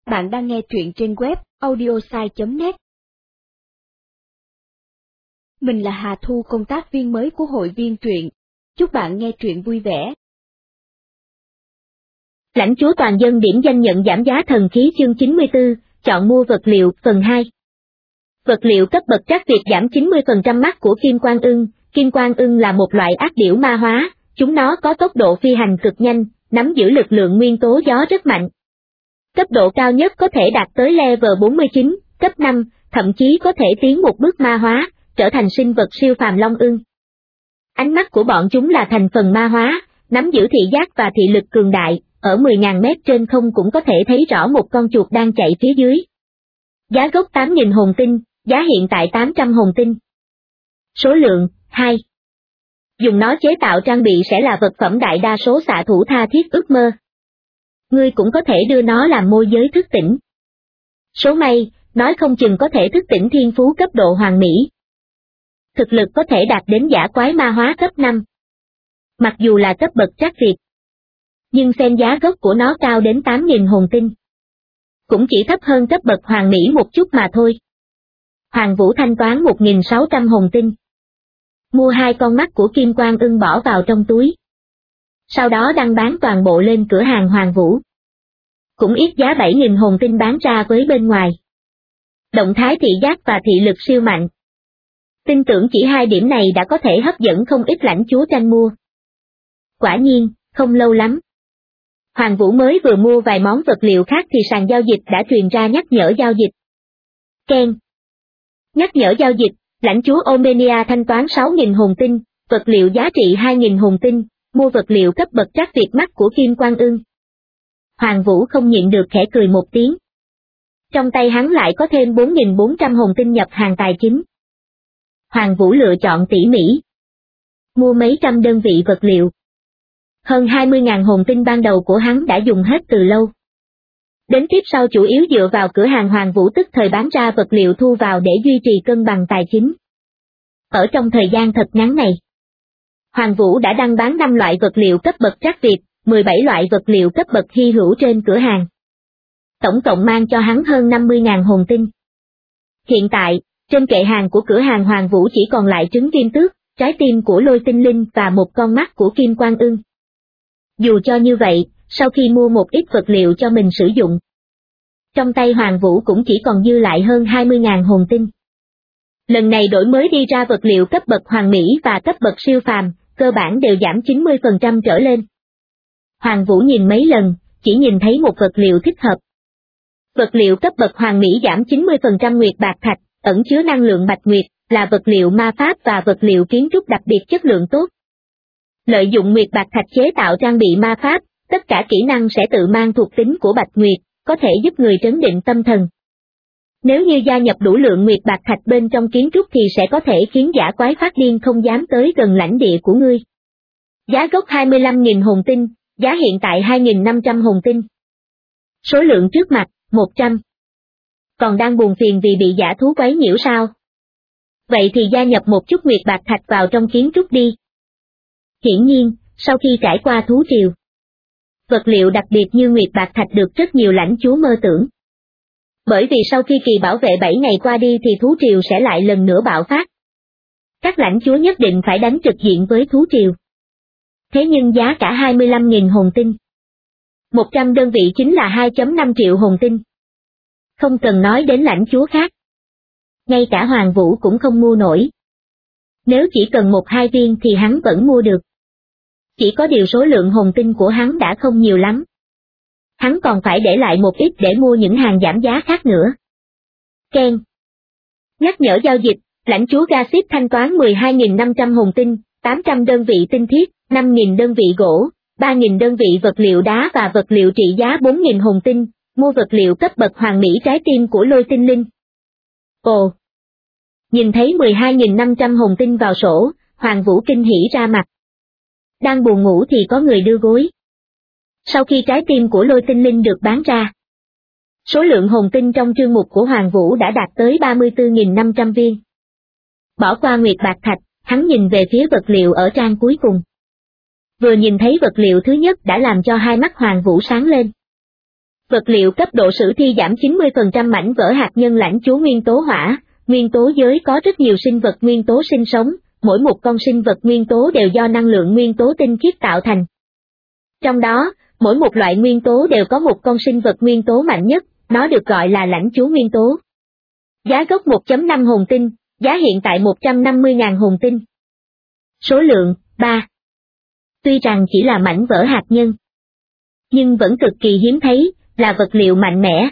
Bạn đang nghe truyện trên web audiosai.net. Mình là Hà Thu, công tác viên mới của hội viên truyện. Chúc bạn nghe truyện vui vẻ. Lãnh chúa toàn dân điểm danh nhận giảm giá thần khí chương 94, chọn mua vật liệu, phần 2. Vật liệu cấp bậc trắc Việt giảm 90% mắt của Kim Quang Ưng. Kim Quang Ưng là một loại ác điểu ma hóa, chúng nó có tốc độ phi hành cực nhanh, nắm giữ lực lượng nguyên tố gió rất mạnh. Cấp độ cao nhất có thể đạt tới level 49, cấp 5, thậm chí có thể tiến một bước ma hóa, trở thành sinh vật siêu phàm long ưng. Ánh mắt của bọn chúng là thành phần ma hóa, nắm giữ thị giác và thị lực cường đại, ở 10.000 mét trên không cũng có thể thấy rõ một con chuột đang chạy phía dưới. Giá gốc 8.000 hồn tinh, giá hiện tại 800 hồn tinh. Số lượng, 2. Dùng nó chế tạo trang bị sẽ là vật phẩm đại đa số xạ thủ tha thiết ước mơ. Ngươi cũng có thể đưa nó làm môi giới thức tỉnh. Số may, nói không chừng có thể thức tỉnh thiên phú cấp độ hoàn mỹ. Thực lực có thể đạt đến dã quái ma hóa cấp 5. Mặc dù là cấp bậc trắc Việt, nhưng xem giá gốc của nó cao đến 8.000 hồn tinh. Cũng chỉ thấp hơn cấp bậc hoàn mỹ một chút mà thôi. Hoàng Vũ thanh toán 1.600 hồn tinh. Mua 2 con mắt của Kim Quang Ưng bỏ vào trong túi. Sau đó đăng bán toàn bộ lên cửa hàng Hoàng Vũ. Cũng ít giá 7.000 hồn tinh bán ra với bên ngoài. Động thái thị giác và thị lực siêu mạnh. Tin tưởng chỉ 2 điểm này đã có thể hấp dẫn không ít lãnh chúa tranh mua. Quả nhiên, không lâu lắm. Hoàng Vũ mới vừa mua vài món vật liệu khác thì sàn giao dịch đã truyền ra nhắc nhở giao dịch. Keng. Nhắc nhở giao dịch, lãnh chúa Omenia thanh toán 6.000 hồn tinh, vật liệu giá trị 2.000 hồn tinh, mua vật liệu cấp bậc trắc Việt mắt của Kim Quang Ưng. Hoàng Vũ không nhịn được khẽ cười một tiếng. Trong tay hắn lại có thêm 4.400 hồn tinh nhập hàng tài chính. Hoàng Vũ lựa chọn tỉ mỉ. Mua mấy trăm đơn vị vật liệu. Hơn 20.000 hồn tinh ban đầu của hắn đã dùng hết từ lâu. Đến tiếp sau chủ yếu dựa vào cửa hàng Hoàng Vũ tức thời bán ra vật liệu thu vào để duy trì cân bằng tài chính. Ở trong thời gian thật ngắn này, Hoàng Vũ đã đăng bán 5 loại vật liệu cấp bậc trắc Việt, 17 loại vật liệu cấp bậc hy hữu trên cửa hàng. Tổng cộng mang cho hắn hơn 50.000 hồn tinh. Hiện tại, trên kệ hàng của cửa hàng Hoàng Vũ chỉ còn lại trứng kim tước, trái tim của lôi tinh linh và một con mắt của Kim Quang Ưng. Dù cho như vậy, sau khi mua một ít vật liệu cho mình sử dụng, trong tay Hoàng Vũ cũng chỉ còn dư lại hơn 20.000 hồn tinh. Lần này đổi mới đi ra vật liệu cấp bậc hoàn mỹ và cấp bậc siêu phàm, cơ bản đều giảm 90% trở lên. Hoàng Vũ nhìn mấy lần, chỉ nhìn thấy một vật liệu thích hợp. Vật liệu cấp bậc hoàn mỹ giảm 90% nguyệt bạc thạch, ẩn chứa năng lượng bạch nguyệt, là vật liệu ma pháp và vật liệu kiến trúc đặc biệt chất lượng tốt. Lợi dụng nguyệt bạc thạch chế tạo trang bị ma pháp, tất cả kỹ năng sẽ tự mang thuộc tính của bạch nguyệt, có thể giúp người trấn định tâm thần. Nếu như gia nhập đủ lượng nguyệt bạc thạch bên trong kiến trúc thì sẽ có thể khiến dã quái phát điên không dám tới gần lãnh địa của ngươi. Giá gốc 25.000 hồn tinh, giá hiện tại 2.500 hồn tinh. Số lượng trước mặt, 100. Còn đang buồn phiền vì bị dã thú quấy nhiễu sao? Vậy thì gia nhập một chút nguyệt bạc thạch vào trong kiến trúc đi. Hiển nhiên, sau khi trải qua thú triều, vật liệu đặc biệt như nguyệt bạc thạch được rất nhiều lãnh chúa mơ tưởng. Bởi vì sau khi kỳ bảo vệ 7 ngày qua đi thì thú triều sẽ lại lần nữa bạo phát. Các lãnh chúa nhất định phải đánh trực diện với thú triều. Thế nhưng giá cả 25.000 hồn tinh. 100 đơn vị chính là 2.5 triệu hồn tinh. Không cần nói đến lãnh chúa khác. Ngay cả Hoàng Vũ cũng không mua nổi. Nếu chỉ cần 1-2 viên thì hắn vẫn mua được. Chỉ có điều số lượng hồn tinh của hắn đã không nhiều lắm. Hắn còn phải để lại một ít để mua những hàng giảm giá khác nữa. Ken. Nhắc nhở giao dịch, lãnh chúa Gasip thanh toán 12.500 hồn tinh, 800 đơn vị tinh thiết, 5.000 đơn vị gỗ, 3.000 đơn vị vật liệu đá và vật liệu trị giá 4.000 hồn tinh, mua vật liệu cấp bậc hoàn mỹ trái tim của lôi tinh linh. Ồ! Nhìn thấy 12.500 hồn tinh vào sổ, Hoàng Vũ kinh hỉ ra mặt. Đang buồn ngủ thì có người đưa gối. Sau khi trái tim của lôi tinh linh được bán ra, số lượng hồn tinh trong chương mục của Hoàng Vũ đã đạt tới 34.500 viên. Bỏ qua nguyệt bạc thạch, hắn nhìn về phía vật liệu ở trang cuối cùng. Vừa nhìn thấy vật liệu thứ nhất đã làm cho hai mắt Hoàng Vũ sáng lên. Vật liệu cấp độ sử thi giảm 90% mảnh vỡ hạt nhân lãnh chúa nguyên tố hỏa. Nguyên tố giới có rất nhiều sinh vật nguyên tố sinh sống, mỗi một con sinh vật nguyên tố đều do năng lượng nguyên tố tinh khiết tạo thành. Trong đó, mỗi một loại nguyên tố đều có một con sinh vật nguyên tố mạnh nhất, nó được gọi là lãnh chúa nguyên tố. Giá gốc 1.5 hồn tinh, giá hiện tại 150.000 hồn tinh. Số lượng, 3. Tuy rằng chỉ là mảnh vỡ hạt nhân, nhưng vẫn cực kỳ hiếm thấy, là vật liệu mạnh mẽ.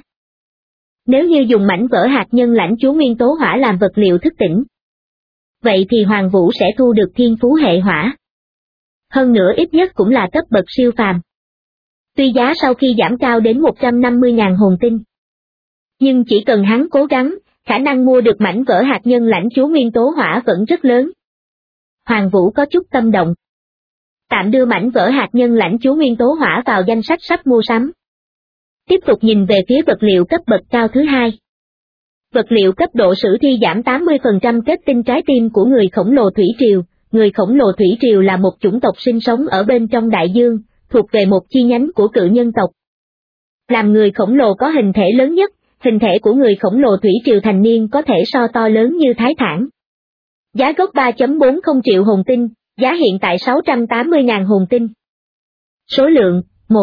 Nếu như dùng mảnh vỡ hạt nhân lãnh chúa nguyên tố hỏa làm vật liệu thức tỉnh, vậy thì Hoàng Vũ sẽ thu được thiên phú hệ hỏa. Hơn nữa ít nhất cũng là cấp bậc siêu phàm. Tuy giá sau khi giảm cao đến 150.000 hồn tinh, nhưng chỉ cần hắn cố gắng, khả năng mua được mảnh vỡ hạt nhân lãnh chúa nguyên tố hỏa vẫn rất lớn. Hoàng Vũ có chút tâm động. Tạm đưa mảnh vỡ hạt nhân lãnh chúa nguyên tố hỏa vào danh sách sắp mua sắm. Tiếp tục nhìn về phía vật liệu cấp bậc cao thứ hai. Vật liệu cấp độ sử thi giảm 80% kết tinh trái tim của người khổng lồ thủy triều. Người khổng lồ thủy triều là một chủng tộc sinh sống ở bên trong đại dương, thuộc về một chi nhánh của cự nhân tộc. Làm người khổng lồ có hình thể lớn nhất, hình thể của người khổng lồ thủy triều thành niên có thể so to lớn như thái thản. Giá gốc 3.40 triệu hồn tinh, giá hiện tại 680.000 hồn tinh. Số lượng, 1.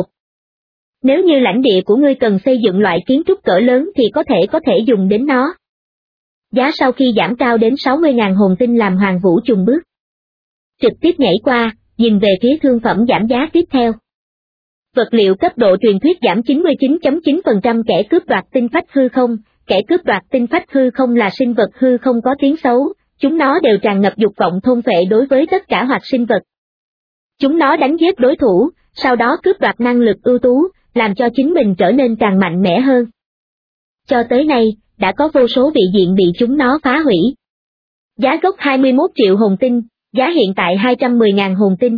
Nếu như lãnh địa của ngươi cần xây dựng loại kiến trúc cỡ lớn thì có thể dùng đến nó. Giá sau khi giảm cao đến 60.000 hồn tinh làm Hoàng Vũ chùng bước. Trực tiếp nhảy qua, nhìn về phía thương phẩm giảm giá tiếp theo. Vật liệu cấp độ truyền thuyết giảm 99.9% kẻ cướp đoạt tinh phách hư không. Kẻ cướp đoạt tinh phách hư không là sinh vật hư không có tiếng xấu, chúng nó đều tràn ngập dục vọng thôn phệ đối với tất cả hoạt sinh vật. Chúng nó đánh giết đối thủ, sau đó cướp đoạt năng lực ưu tú, làm cho chính mình trở nên càng mạnh mẽ hơn. Cho tới nay, đã có vô số vị diện bị chúng nó phá hủy. Giá gốc 21 triệu hồn tinh, giá hiện tại 210.000 hồn tinh.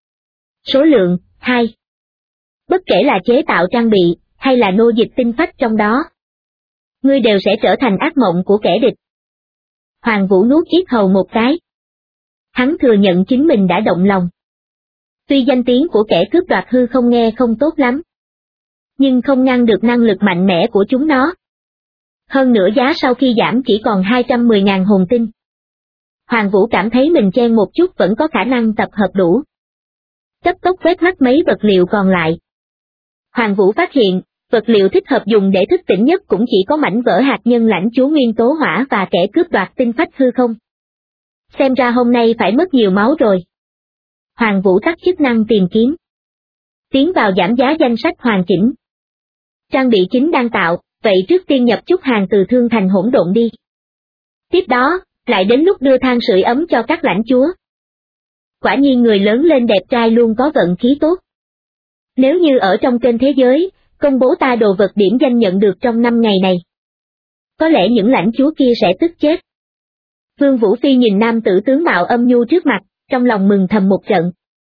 Số lượng, 2. Bất kể là chế tạo trang bị, hay là nô dịch tinh phách trong đó, ngươi đều sẽ trở thành ác mộng của kẻ địch. Hoàng Vũ nuốt yết hầu một cái. Hắn thừa nhận chính mình đã động lòng. Tuy danh tiếng của kẻ cướp đoạt hư không nghe không tốt lắm, nhưng không ngăn được năng lực mạnh mẽ của chúng nó. Hơn nữa giá sau khi giảm chỉ còn 210.000 hồn tinh. Hoàng Vũ cảm thấy mình chen một chút vẫn có khả năng tập hợp đủ. Cấp tốc quét mắt mấy vật liệu còn lại. Hoàng Vũ phát hiện, vật liệu thích hợp dùng để thức tỉnh nhất cũng chỉ có mảnh vỡ hạt nhân lãnh chúa nguyên tố hỏa và kẻ cướp đoạt tinh phách hư không. Xem ra hôm nay phải mất nhiều máu rồi. Hoàng Vũ tắt chức năng tìm kiếm. Tiến vào giảm giá danh sách hoàn chỉnh. Trang bị chính đang tạo, vậy trước tiên nhập chút hàng từ thương thành hỗn độn đi. Tiếp đó, lại đến lúc đưa than sưởi ấm cho các lãnh chúa. Quả nhiên người lớn lên đẹp trai luôn có vận khí tốt. Nếu như ở trong kênh thế giới, công bố ta đồ vật điểm danh nhận được trong 5 ngày này, có lẽ những lãnh chúa kia sẽ tức chết. Vương Vũ Phi nhìn nam tử tướng mạo âm nhu trước mặt, trong lòng mừng thầm một trận.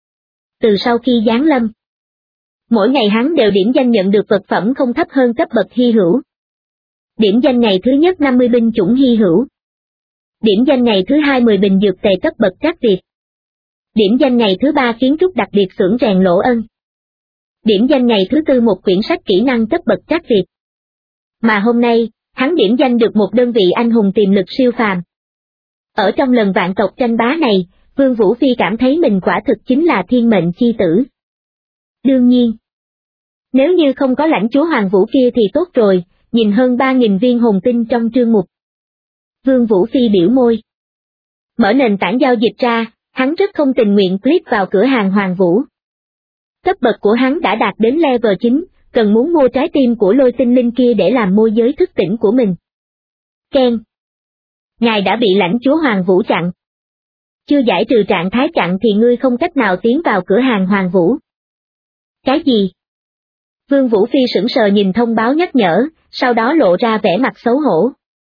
Từ sau khi giáng lâm, mỗi ngày hắn đều điểm danh nhận được vật phẩm không thấp hơn cấp bậc hy hữu. Điểm danh ngày thứ nhất 50 binh chủng hy hữu. Điểm danh ngày thứ hai 10 bình dược tề cấp bậc trác việt. Điểm danh ngày thứ ba kiến trúc đặc biệt xưởng rèn lỗ ân. Điểm danh ngày thứ tư một quyển sách kỹ năng cấp bậc trác việt. Mà hôm nay, hắn điểm danh được một đơn vị anh hùng tiềm lực siêu phàm. Ở trong lần vạn tộc tranh bá này, Vương Vũ Phi cảm thấy mình quả thực chính là thiên mệnh chi tử. Đương nhiên, nếu như không có lãnh chúa Hoàng Vũ kia thì tốt rồi, nhìn hơn 3.000 viên hồn tinh trong trương mục. Vương Vũ Phi biểu môi. Mở nền tảng giao dịch ra, hắn rất không tình nguyện click vào cửa hàng Hoàng Vũ. Cấp bậc của hắn đã đạt đến level 9, cần muốn mua trái tim của lôi tinh linh kia để làm môi giới thức tỉnh của mình. Ken. Ngài đã bị lãnh chúa Hoàng Vũ chặn. Chưa giải trừ trạng thái chặn thì ngươi không cách nào tiến vào cửa hàng Hoàng Vũ. Cái gì? Vương Vũ Phi sững sờ nhìn thông báo nhắc nhở, sau đó lộ ra vẻ mặt xấu hổ.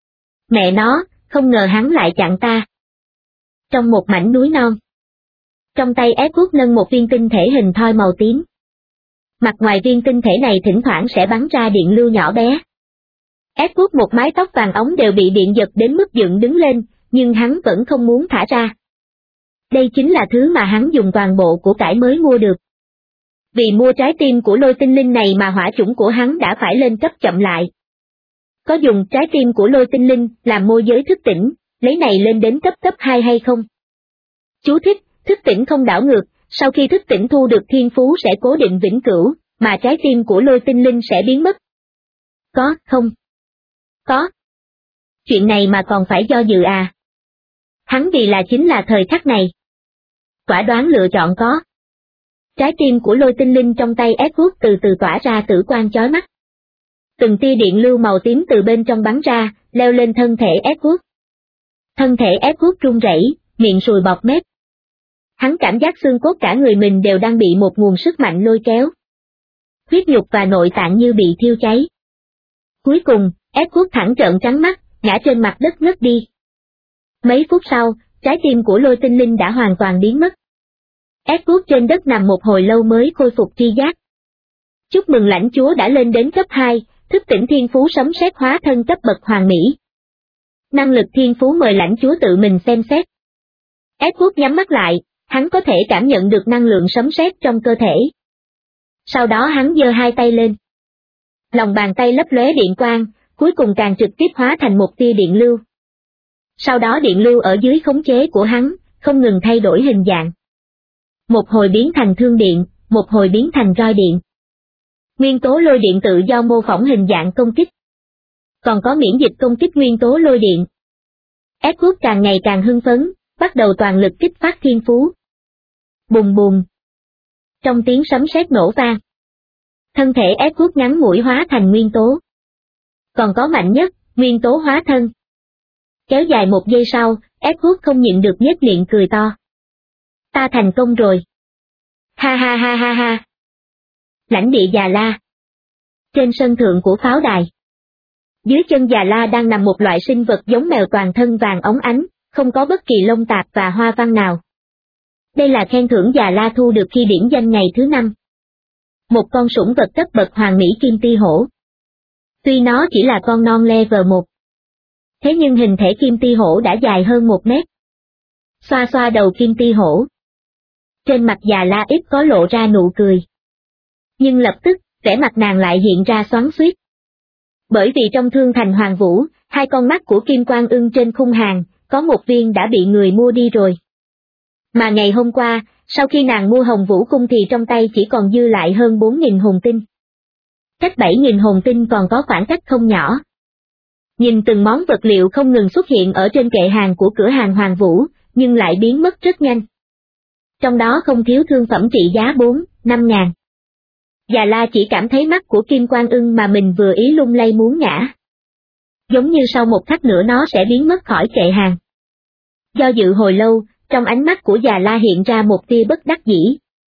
Mẹ nó, không ngờ hắn lại chặn ta. Trong một mảnh núi non, trong tay Edward nâng một viên tinh thể hình thoi màu tím. Mặt ngoài viên tinh thể này thỉnh thoảng sẽ bắn ra điện lưu nhỏ bé. Edward một mái tóc vàng óng đều bị điện giật đến mức dựng đứng lên, nhưng hắn vẫn không muốn thả ra. Đây chính là thứ mà hắn dùng toàn bộ của cải mới mua được. Vì mua trái tim của lôi tinh linh này mà hỏa chủng của hắn đã phải lên cấp chậm lại. Có dùng trái tim của lôi tinh linh làm môi giới thức tỉnh, lấy này lên đến cấp 2 hay không? Chú thích, thức tỉnh không đảo ngược, sau khi thức tỉnh thu được thiên phú sẽ cố định vĩnh cửu, mà trái tim của lôi tinh linh sẽ biến mất. Có, không? Có. Chuyện này mà còn phải do dự à? Hắn vì là chính là thời khắc này. Quả đoán lựa chọn có. Trái tim của lôi tinh linh trong tay Edward từ từ tỏa ra tử quang chói mắt. Từng tia điện lưu màu tím từ bên trong bắn ra, leo lên thân thể Edward. Thân thể Edward run rẩy, miệng sùi bọt mép. Hắn cảm giác xương cốt cả người mình đều đang bị một nguồn sức mạnh lôi kéo. Huyết nhục và nội tạng như bị thiêu cháy. Cuối cùng, Edward thẳng trợn trắng mắt, ngã trên mặt đất ngất đi. Mấy phút sau, trái tim của lôi tinh linh đã hoàn toàn biến mất. Edward trên đất nằm một hồi lâu mới khôi phục tri giác. Chúc mừng lãnh chúa đã lên đến cấp 2, thức tỉnh thiên phú sấm sét hóa thân cấp bậc hoàn mỹ. Năng lực thiên phú mời lãnh chúa tự mình xem xét. Edward nhắm mắt lại, hắn có thể cảm nhận được năng lượng sấm sét trong cơ thể. Sau đó hắn giơ hai tay lên. Lòng bàn tay lấp lóe điện quang, cuối cùng càng trực tiếp hóa thành một tia điện lưu. Sau đó điện lưu ở dưới khống chế của hắn, không ngừng thay đổi hình dạng. Một hồi biến thành thương điện, một hồi biến thành roi điện. Nguyên tố lôi điện tự do mô phỏng hình dạng công kích. Còn có miễn dịch công kích nguyên tố lôi điện. Edward càng ngày càng hưng phấn, bắt đầu toàn lực kích phát thiên phú. Bùng bùng. Trong tiếng sấm sét nổ vang, thân thể Edward ngắn ngủi hóa thành nguyên tố. Còn có mạnh nhất, nguyên tố hóa thân. Kéo dài một giây sau, Edward không nhịn được nhếch miệng cười to. Ta thành công rồi. Ha ha ha ha ha. Lãnh địa Già La. Trên sân thượng của pháo đài. Dưới chân Già La đang nằm một loại sinh vật giống mèo toàn thân vàng óng ánh, không có bất kỳ lông tạp và hoa văn nào. Đây là khen thưởng Già La thu được khi điển danh ngày thứ 5. Một con sủng vật cấp bậc hoàng mỹ kim ti hổ. Tuy nó chỉ là con non level 1. Thế nhưng hình thể kim ti hổ đã dài hơn 1 mét. Xoa xoa đầu kim ti hổ. Trên mặt Già La ít có lộ ra nụ cười. Nhưng lập tức, vẻ mặt nàng lại hiện ra xoắn xuýt. Bởi vì trong Thương Thành Hoàng Vũ, hai con mắt của Kim Quan Ưng trên khung hàng, có một viên đã bị người mua đi rồi. Mà ngày hôm qua, sau khi nàng mua Hồng Vũ Cung thì trong tay chỉ còn dư lại hơn 4.000 hồn tinh. Cách 7.000 hồn tinh còn có khoảng cách không nhỏ. Nhìn từng món vật liệu không ngừng xuất hiện ở trên kệ hàng của cửa hàng Hoàng Vũ, nhưng lại biến mất rất nhanh. Trong đó không thiếu thương phẩm trị giá 4-5 ngàn. Già La chỉ cảm thấy mắt của Kim Quan Ưng mà mình vừa ý lung lay muốn ngã. Giống như sau một khắc nữa nó sẽ biến mất khỏi kệ hàng. Do dự hồi lâu, trong ánh mắt của Già La hiện ra một tia bất đắc dĩ.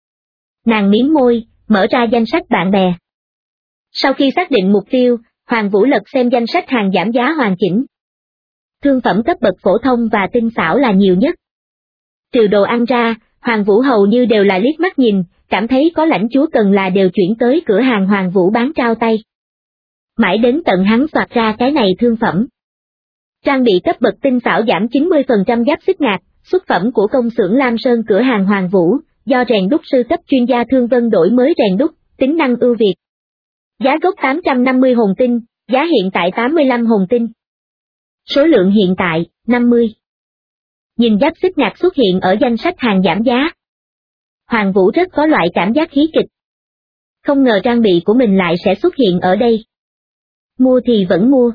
Nàng mím môi, mở ra danh sách bạn bè. Sau khi xác định mục tiêu, Hoàng Vũ lật xem danh sách hàng giảm giá hoàn chỉnh. Thương phẩm cấp bậc phổ thông và tinh xảo là nhiều nhất. Trừ đồ ăn ra, Hoàng Vũ hầu như đều là liếc mắt nhìn, cảm thấy có lãnh chúa cần là đều chuyển tới cửa hàng Hoàng Vũ bán trao tay. Mãi đến tận hắn soạt ra cái này thương phẩm. Trang bị cấp bậc tinh xảo giảm 90% giáp xích ngạc, xuất phẩm của công xưởng Lam Sơn cửa hàng Hoàng Vũ, do rèn đúc sư cấp chuyên gia Thương Vân đổi mới rèn đúc, tính năng ưu việt. Giá gốc 850 hồn tinh, giá hiện tại 85 hồn tinh. Số lượng hiện tại, 50. Nhìn giáp xích ngạc xuất hiện ở danh sách hàng giảm giá. Hoàng Vũ rất có loại cảm giác hí kịch. Không ngờ trang bị của mình lại sẽ xuất hiện ở đây. Mua thì vẫn mua.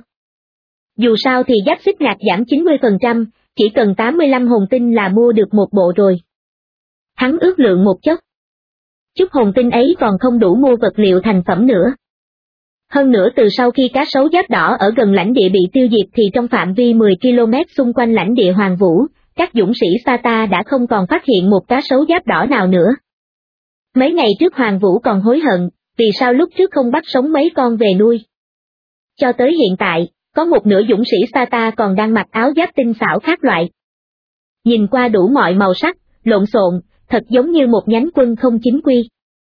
Dù sao thì giáp xích ngạc giảm 90%, chỉ cần 85 hồn tinh là mua được một bộ rồi. Hắn ước lượng một chốc. Chút hồn tinh ấy còn không đủ mua vật liệu thành phẩm nữa. Hơn nữa từ sau khi cá sấu giáp đỏ ở gần lãnh địa bị tiêu diệt thì trong phạm vi 10 km xung quanh lãnh địa Hoàng Vũ, các dũng sĩ Sata đã không còn phát hiện một cá sấu giáp đỏ nào nữa. Mấy ngày trước Hoàng Vũ còn hối hận, vì sao lúc trước không bắt sống mấy con về nuôi. Cho tới hiện tại, có một nửa dũng sĩ Sata còn đang mặc áo giáp tinh xảo khác loại. Nhìn qua đủ mọi màu sắc, lộn xộn, thật giống như một nhánh quân không chính quy.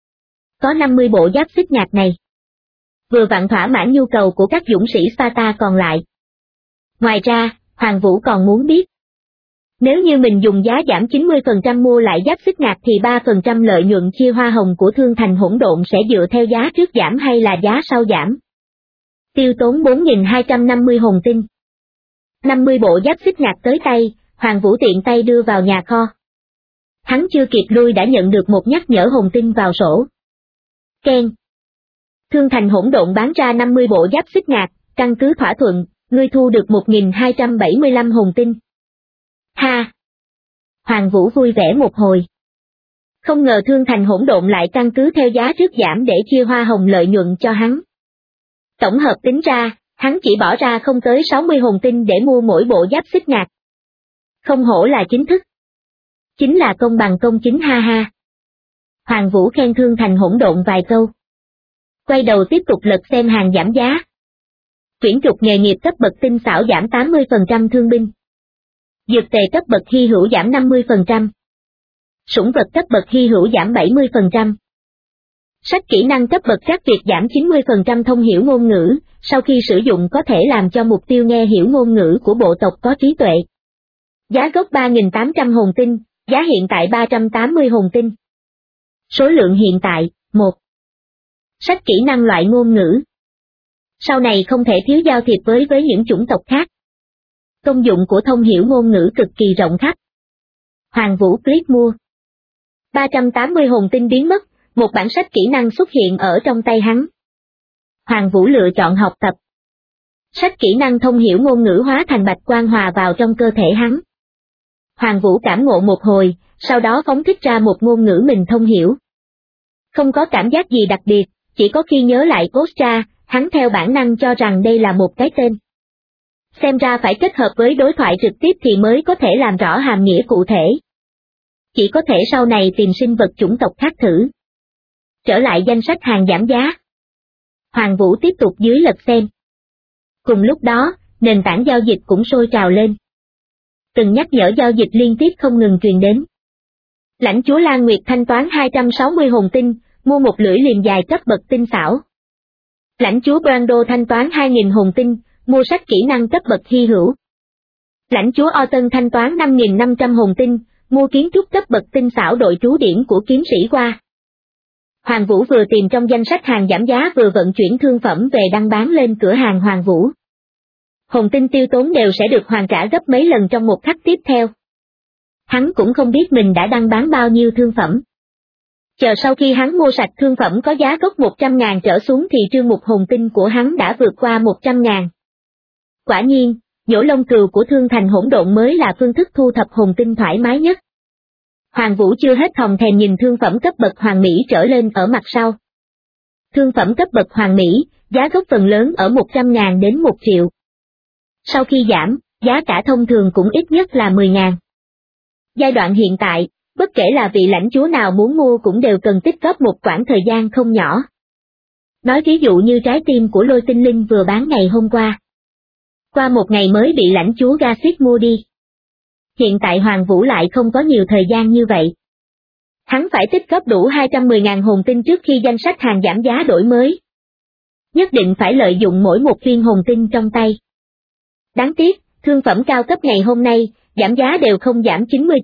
Có 50 bộ giáp xích ngạc này. Vừa vặn thỏa mãn nhu cầu của các dũng sĩ Sata còn lại. Ngoài ra, Hoàng Vũ còn muốn biết. Nếu như mình dùng giá giảm 90% mua lại giáp xích ngạc thì 3% lợi nhuận chia hoa hồng của Thương Thành Hỗn Độn sẽ dựa theo giá trước giảm hay là giá sau giảm. Tiêu tốn 4.250 hồn tinh. 50 bộ giáp xích ngạc tới tay, Hoàng Vũ tiện tay đưa vào nhà kho. Hắn chưa kịp lui đã nhận được một nhắc nhở hồn tinh vào sổ. Keng. Thương Thành Hỗn Độn bán ra 50 bộ giáp xích ngạc, căn cứ thỏa thuận, ngươi thu được 1.275 hồn tinh. Ha! Hoàng Vũ vui vẻ một hồi. Không ngờ Thương Thành Hỗn Độn lại căn cứ theo giá trước giảm để chia hoa hồng lợi nhuận cho hắn. Tổng hợp tính ra, hắn chỉ bỏ ra không tới 60 hồn tinh để mua mỗi bộ giáp xích ngạc. Không hổ là chính thức. Chính là công bằng công chính ha ha. Hoàng Vũ khen Thương Thành Hỗn Độn vài câu. Quay đầu tiếp tục lật xem hàng giảm giá. Tuyển trục nghề nghiệp cấp bậc tinh xảo giảm 80% thương binh. Dược tề cấp bậc hy hữu giảm 50%. Sủng vật cấp bậc hy hữu giảm 70%. Sách kỹ năng cấp bậc trắc Việt giảm 90% thông hiểu ngôn ngữ, sau khi sử dụng có thể làm cho mục tiêu nghe hiểu ngôn ngữ của bộ tộc có trí tuệ. Giá gốc 3.800 hồn tinh, giá hiện tại 380 hồn tinh. Số lượng hiện tại, 1. Sách kỹ năng loại ngôn ngữ. Sau này không thể thiếu giao thiệp với những chủng tộc khác. Công dụng của thông hiểu ngôn ngữ cực kỳ rộng khắp. Hoàng Vũ click mua. 380 hồn tinh biến mất, một bản sách kỹ năng xuất hiện ở trong tay hắn. Hoàng Vũ lựa chọn học tập. Sách kỹ năng thông hiểu ngôn ngữ hóa thành bạch quang hòa vào trong cơ thể hắn. Hoàng Vũ cảm ngộ một hồi, sau đó phóng thích ra một ngôn ngữ mình thông hiểu. Không có cảm giác gì đặc biệt, chỉ có khi nhớ lại code ra, hắn theo bản năng cho rằng đây là một cái tên. Xem ra phải kết hợp với đối thoại trực tiếp thì mới có thể làm rõ hàm nghĩa cụ thể. Chỉ có thể sau này tìm sinh vật chủng tộc khác thử. Trở lại danh sách hàng giảm giá. Hoàng Vũ tiếp tục dưới lật xem. Cùng lúc đó, nền tảng giao dịch cũng sôi trào lên. Từng nhắc nhở giao dịch liên tiếp không ngừng truyền đến. Lãnh chúa Lan Nguyệt thanh toán 260 hồn tinh, mua một lưỡi liềm dài cấp bậc tinh xảo. Lãnh chúa Brando thanh toán 2.000 hồn tinh, mua sách kỹ năng cấp bậc hy hữu. Lãnh chúa Orton thanh toán 5.500 hồn tinh, mua kiến trúc cấp bậc tinh xảo đội trú điểm của kiếm sĩ qua. Hoàng Vũ vừa tìm trong danh sách hàng giảm giá vừa vận chuyển thương phẩm về đăng bán lên cửa hàng Hoàng Vũ. Hồn tinh tiêu tốn đều sẽ được hoàn trả gấp mấy lần trong một khắc tiếp theo. Hắn cũng không biết mình đã đăng bán bao nhiêu thương phẩm. Chờ sau khi hắn mua sạch thương phẩm có giá gốc 100.000 trở xuống thì trương mục hồn tinh của hắn đã vượt qua 100.000. Quả nhiên, nhổ lông cừu của Thương Thành Hỗn Độn mới là phương thức thu thập hồn tinh thoải mái nhất. Hoàng Vũ chưa hết thòng thèm nhìn thương phẩm cấp bậc hoàng mỹ trở lên ở mặt sau. Thương phẩm cấp bậc hoàng mỹ, giá gốc phần lớn ở 100.000 đến 1 triệu. Sau khi giảm, giá cả thông thường cũng ít nhất là 10.000. Giai đoạn hiện tại, bất kể là vị lãnh chúa nào muốn mua cũng đều cần tích góp một quãng thời gian không nhỏ. Nói ví dụ như trái tim của Lôi Tinh Linh vừa bán ngày hôm qua. Qua một ngày mới bị lãnh chúa Garcit mua đi. Hiện tại Hoàng Vũ lại không có nhiều thời gian như vậy. Hắn phải tích góp đủ 210.000 hồn tinh trước khi danh sách hàng giảm giá đổi mới. Nhất định phải lợi dụng mỗi một viên hồn tinh trong tay. Đáng tiếc, thương phẩm cao cấp ngày hôm nay, giảm giá đều không giảm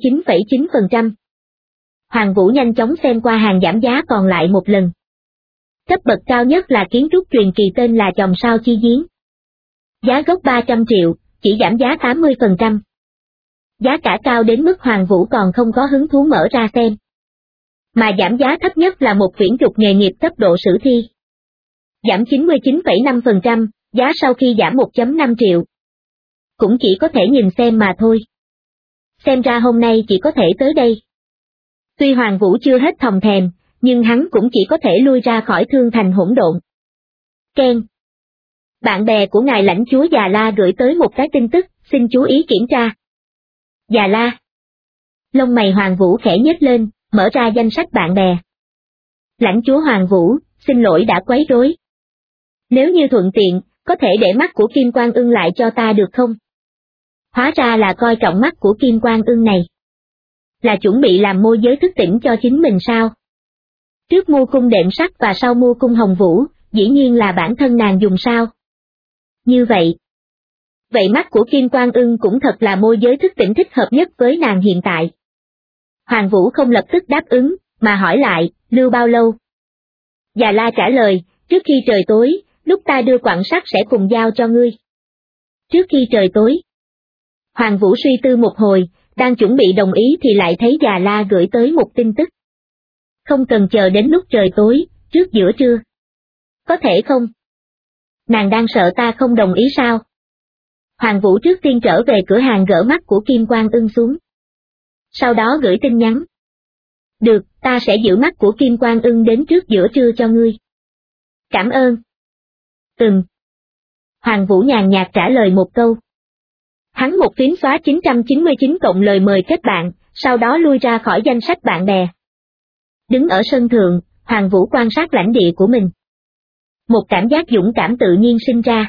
99,9%. Hoàng Vũ nhanh chóng xem qua hàng giảm giá còn lại một lần. Cấp bậc cao nhất là kiến trúc truyền kỳ tên là Chòm Sao Chi Giếng. Giá gốc 300 triệu, chỉ giảm giá 80%. Giá cả cao đến mức Hoàng Vũ còn không có hứng thú mở ra xem. Mà giảm giá thấp nhất là một quyển trục nghề nghiệp cấp độ sử thi. Giảm 99,5%, giá sau khi giảm 1.5 triệu. Cũng chỉ có thể nhìn xem mà thôi. Xem ra hôm nay chỉ có thể tới đây. Tuy Hoàng Vũ chưa hết thòng thèm, nhưng hắn cũng chỉ có thể lui ra khỏi Thương Thành Hỗn Độn. Ken. Bạn bè của ngài lãnh chúa Già La gửi tới một cái tin tức, xin chú ý kiểm tra. Già La. Lông mày Hoàng Vũ khẽ nhếch lên, mở ra danh sách bạn bè. Lãnh chúa Hoàng Vũ, xin lỗi đã quấy rối. Nếu như thuận tiện, có thể để mắt của Kim Quang Ưng lại cho ta được không? Hóa ra là coi trọng mắt của Kim Quang Ưng này. Là chuẩn bị làm môi giới thức tỉnh cho chính mình sao? Trước mua cung đệm sắt và sau mua cung Hồng Vũ, dĩ nhiên là bản thân nàng dùng sao? Như vậy. Vậy mắt của Kim Quang Ưng cũng thật là môi giới thức tỉnh thích hợp nhất với nàng hiện tại. Hoàng Vũ không lập tức đáp ứng, mà hỏi lại, lưu bao lâu? Già La trả lời, trước khi trời tối, lúc ta đưa quặng sắt sẽ cùng giao cho ngươi. Trước khi trời tối. Hoàng Vũ suy tư một hồi, đang chuẩn bị đồng ý thì lại thấy Già La gửi tới một tin tức. Không cần chờ đến lúc trời tối, trước giữa trưa. Có thể không? Nàng đang sợ ta không đồng ý sao? Hoàng Vũ trước tiên trở về cửa hàng gỡ mắt của Kim Quang Ưng xuống. Sau đó gửi tin nhắn. Được, ta sẽ giữ mắt của Kim Quang Ưng đến trước giữa trưa cho ngươi. Cảm ơn. Hoàng Vũ nhàn nhạt trả lời một câu. Hắn một phím xóa 999 cộng lời mời kết bạn, sau đó lui ra khỏi danh sách bạn bè. Đứng ở sân thượng, Hoàng Vũ quan sát lãnh địa của mình. Một cảm giác dũng cảm tự nhiên sinh ra.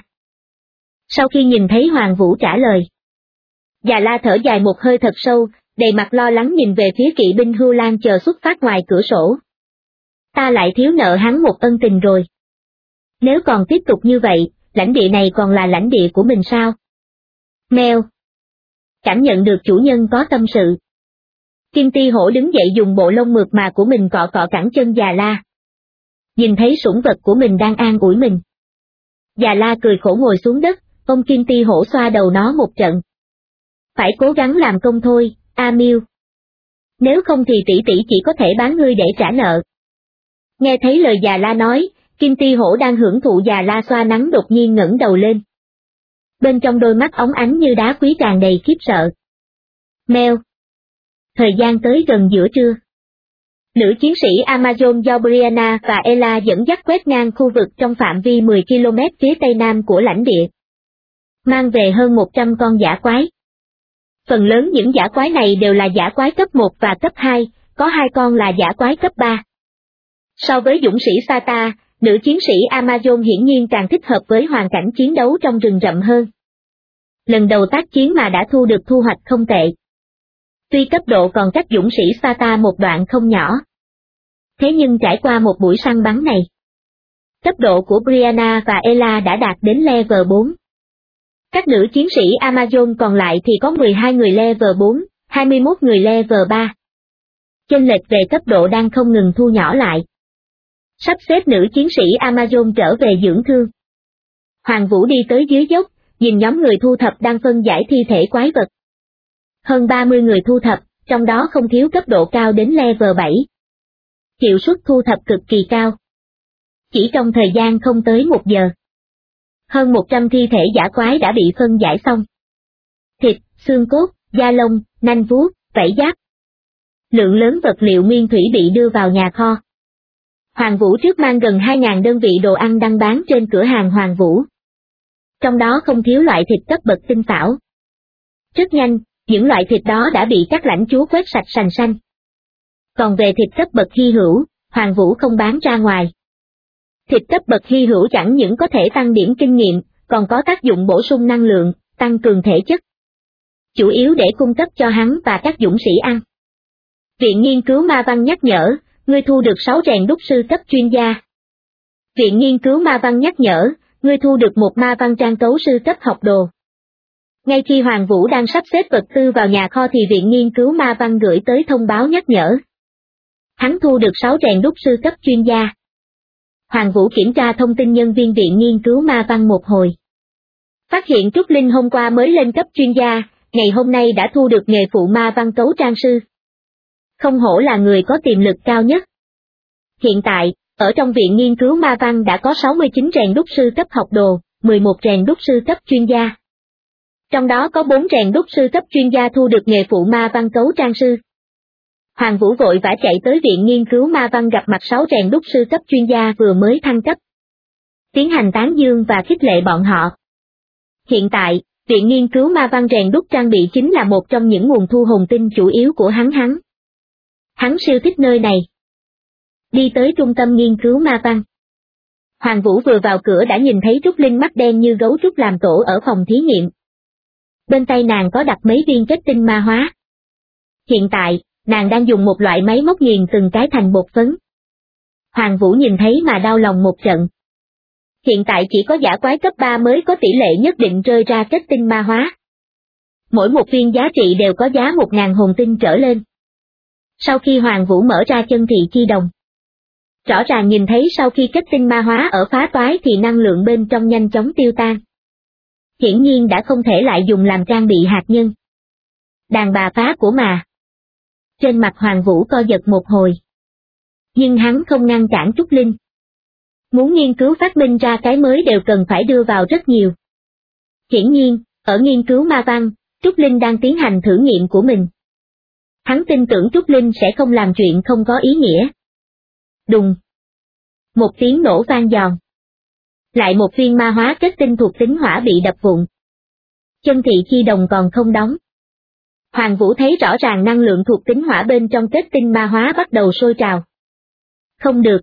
Sau khi nhìn thấy Hoàng Vũ trả lời, Già La thở dài một hơi thật sâu, đầy mặt lo lắng nhìn về phía kỵ binh Hưu Lan chờ xuất phát ngoài cửa sổ. Ta lại thiếu nợ hắn một ân tình rồi. Nếu còn tiếp tục như vậy, lãnh địa này còn là lãnh địa của mình sao? Mèo. Cảm nhận được chủ nhân có tâm sự. Kim Ti Hổ đứng dậy dùng bộ lông mượt mà của mình cọ cọ cẳng chân Già La. Nhìn thấy sủng vật của mình đang an ủi mình. Già La cười khổ ngồi xuống đất, ông Kim Ti Hổ xoa đầu nó một trận. Phải cố gắng làm công thôi, A Miêu. Nếu không thì tỷ tỷ chỉ có thể bán ngươi để trả nợ. Nghe thấy lời Già La nói, Kim Ti Hổ đang hưởng thụ Già La xoa nắng đột nhiên ngẩng đầu lên. Bên trong đôi mắt óng ánh như đá quý tràn đầy khiếp sợ. Mèo. Thời gian tới gần giữa trưa. Nữ chiến sĩ Amazon do Brianna và Ella dẫn dắt quét ngang khu vực trong phạm vi 10 km phía tây nam của lãnh địa. Mang về hơn 100 con dã quái. Phần lớn những dã quái này đều là dã quái cấp 1 và cấp 2, có 2 con là dã quái cấp 3. So với dũng sĩ Sata, nữ chiến sĩ Amazon hiển nhiên càng thích hợp với hoàn cảnh chiến đấu trong rừng rậm hơn. Lần đầu tác chiến mà đã được thu hoạch không tệ. Tuy cấp độ còn cách dũng sĩ Sata một đoạn không nhỏ. Thế nhưng trải qua một buổi săn bắn này, cấp độ của Brianna và Ella đã đạt đến level 4. Các nữ chiến sĩ Amazon còn lại thì có 12 người level 4, 21 người level 3. Chênh lệch về cấp độ đang không ngừng thu nhỏ lại. Sắp xếp nữ chiến sĩ Amazon trở về dưỡng thương. Hoàng Vũ đi tới dưới dốc, nhìn nhóm người thu thập đang phân giải thi thể quái vật. Hơn 30 người thu thập, trong đó không thiếu cấp độ cao đến level 7. Hiệu suất thu thập cực kỳ cao. Chỉ trong thời gian không tới 1 giờ. Hơn 100 thi thể dã quái đã bị phân giải xong. Thịt, xương cốt, da lông, nanh vuốt, vảy giáp. Lượng lớn vật liệu nguyên thủy bị đưa vào nhà kho. Hoàng Vũ trước mang gần 2.000 đơn vị đồ ăn đăng bán trên cửa hàng Hoàng Vũ. Trong đó không thiếu loại thịt cấp bậc tinh xảo. Rất nhanh, những loại thịt đó đã bị các lãnh chúa quét sạch sành xanh. Còn về thịt cấp bậc hy hữu, Hoàng Vũ không bán ra ngoài. Thịt cấp bậc hy hữu chẳng những có thể tăng điểm kinh nghiệm, còn có tác dụng bổ sung năng lượng, tăng cường thể chất. Chủ yếu để cung cấp cho hắn và các dũng sĩ ăn. Viện Nghiên cứu Ma Văn nhắc nhở, ngươi thu được 6 rèn đúc sư cấp chuyên gia. Viện Nghiên cứu Ma Văn nhắc nhở, ngươi thu được một Ma Văn trang cấu sư cấp học đồ. Ngay khi Hoàng Vũ đang sắp xếp vật tư vào nhà kho thì Viện Nghiên cứu Ma Văn gửi tới thông báo nhắc nhở. Hắn thu được 6 rèn đúc sư cấp chuyên gia. Hoàng Vũ kiểm tra thông tin nhân viên Viện Nghiên cứu Ma Văn một hồi. Phát hiện Trúc Linh hôm qua mới lên cấp chuyên gia, ngày hôm nay đã thu được nghề phụ Ma Văn cấu trang sư. Không hổ là người có tiềm lực cao nhất. Hiện tại, ở trong Viện Nghiên cứu Ma Văn đã có 69 rèn đúc sư cấp học đồ, 11 rèn đúc sư cấp chuyên gia. Trong đó có 4 rèn đúc sư cấp chuyên gia thu được nghề phụ Ma Văn cấu trang sư. Hoàng Vũ vội vã chạy tới Viện Nghiên cứu Ma Văn gặp mặt 6 rèn đúc sư cấp chuyên gia vừa mới thăng cấp. Tiến hành tán dương và khích lệ bọn họ. Hiện tại, Viện Nghiên cứu Ma Văn rèn đúc trang bị chính là một trong những nguồn thu hồn tinh chủ yếu của hắn. Hắn siêu thích nơi này. Đi tới trung tâm nghiên cứu Ma Văn. Hoàng Vũ vừa vào cửa đã nhìn thấy Trúc Linh mắt đen như gấu trúc làm tổ ở phòng thí nghiệm. Bên tay nàng có đặt mấy viên kết tinh ma hóa. Hiện tại, nàng đang dùng một loại máy móc nghiền từng cái thành bột phấn. Hoàng Vũ nhìn thấy mà đau lòng một trận. Hiện tại chỉ có giả quái cấp 3 mới có tỷ lệ nhất định rơi ra kết tinh ma hóa. Mỗi một viên giá trị đều có giá 1.000 hồn tinh trở lên. Sau khi Hoàng Vũ mở ra chân thị chi đồng, rõ ràng nhìn thấy sau khi kết tinh ma hóa ở phá toái thì năng lượng bên trong nhanh chóng tiêu tan. Hiển nhiên đã không thể lại dùng làm trang bị hạt nhân. Đàn bà phá của mà. Trên mặt Hoàng Vũ co giật một hồi. Nhưng hắn không ngăn cản Trúc Linh. Muốn nghiên cứu phát minh ra cái mới đều cần phải đưa vào rất nhiều. Hiển nhiên, ở nghiên cứu ma văn, Trúc Linh đang tiến hành thử nghiệm của mình. Hắn tin tưởng Trúc Linh sẽ không làm chuyện không có ý nghĩa. Đùng. Một tiếng nổ vang giòn. Lại một viên ma hóa kết tinh thuộc tính hỏa bị đập vụn. Chân thị chi đồng còn không đóng. Hoàng Vũ thấy rõ ràng năng lượng thuộc tính hỏa bên trong kết tinh ma hóa bắt đầu sôi trào. Không được.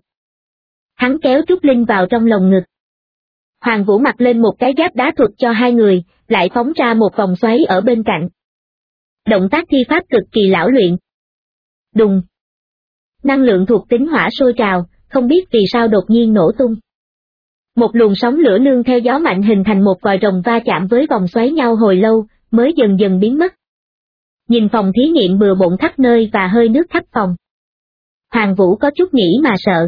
Hắn kéo Trúc Linh vào trong lồng ngực. Hoàng Vũ mặc lên một cái giáp đá thuật cho hai người, lại phóng ra một vòng xoáy ở bên cạnh. Động tác thi pháp cực kỳ lão luyện. Đùng. Năng lượng thuộc tính hỏa sôi trào, không biết vì sao đột nhiên nổ tung. Một luồng sóng lửa nương theo gió mạnh hình thành một vòi rồng va chạm với vòng xoáy nhau hồi lâu, mới dần dần biến mất. Nhìn phòng thí nghiệm bừa bộn khắp nơi và hơi nước khắp phòng. Hoàng Vũ có chút nghĩ mà sợ.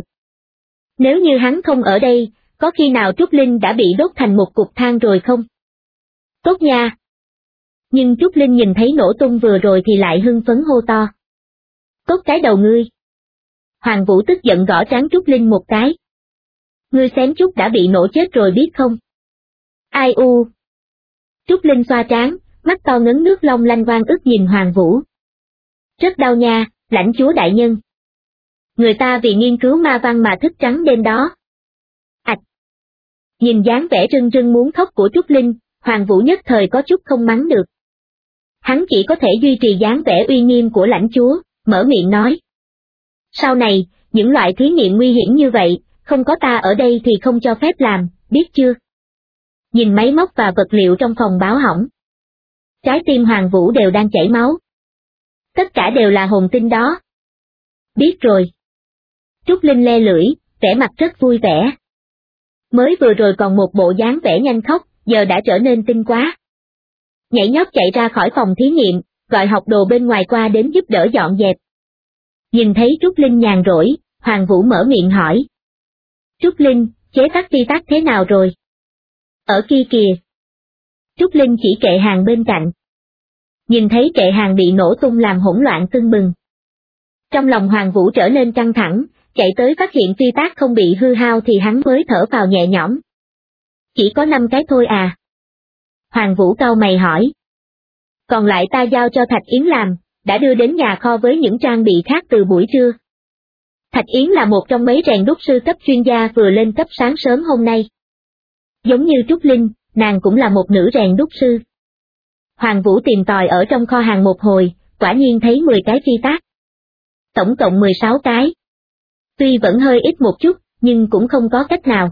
Nếu như hắn không ở đây, có khi nào Trúc Linh đã bị đốt thành một cục than rồi không? Tốt nha! Nhưng Trúc Linh nhìn thấy nổ tung vừa rồi thì lại hưng phấn hô to. Tốt cái đầu ngươi! Hoàng Vũ tức giận gõ trán Trúc Linh một cái. Ngươi xém chút đã bị nổ chết rồi biết không? Ai u! Trúc Linh xoa trán, mắt to ngấn nước long lanh oan ức nhìn Hoàng Vũ. Rất đau nha, lãnh chúa đại nhân. Người ta vì nghiên cứu ma văn mà thức trắng đêm đó. Ảch! Nhìn dáng vẻ rưng rưng muốn khóc của Trúc Linh, Hoàng Vũ nhất thời có chút không mắng được. Hắn chỉ có thể duy trì dáng vẻ uy nghiêm của lãnh chúa, mở miệng nói. Sau này, những loại thí nghiệm nguy hiểm như vậy, không có ta ở đây thì không cho phép làm, biết chưa? Nhìn máy móc và vật liệu trong phòng báo hỏng. Trái tim Hoàng Vũ đều đang chảy máu. Tất cả đều là hồn tinh đó. Biết rồi. Trúc Linh le lưỡi, vẻ mặt rất vui vẻ. Mới vừa rồi còn một bộ dáng vẻ nhanh khóc, giờ đã trở nên tinh quá. Nhảy nhót chạy ra khỏi phòng thí nghiệm, gọi học đồ bên ngoài qua đến giúp đỡ dọn dẹp. Nhìn thấy Trúc Linh nhàn rỗi, Hoàng Vũ mở miệng hỏi. Trúc Linh, chế tác phi tác thế nào rồi? Ở kia kìa. Trúc Linh chỉ kệ hàng bên cạnh. Nhìn thấy kệ hàng bị nổ tung làm hỗn loạn tưng bừng. Trong lòng Hoàng Vũ trở nên căng thẳng, chạy tới phát hiện phi tác không bị hư hao thì hắn mới thở vào nhẹ nhõm. Chỉ có 5 cái thôi à? Hoàng Vũ cau mày hỏi. Còn lại ta giao cho Thạch Yến làm, đã đưa đến nhà kho với những trang bị khác từ buổi trưa. Thạch Yến là một trong mấy rèn đúc sư cấp chuyên gia vừa lên cấp sáng sớm hôm nay. Giống như Trúc Linh, nàng cũng là một nữ rèn đúc sư. Hoàng Vũ tìm tòi ở trong kho hàng một hồi, quả nhiên thấy 10 cái phi tác. Tổng cộng 16 cái. Tuy vẫn hơi ít một chút, nhưng cũng không có cách nào.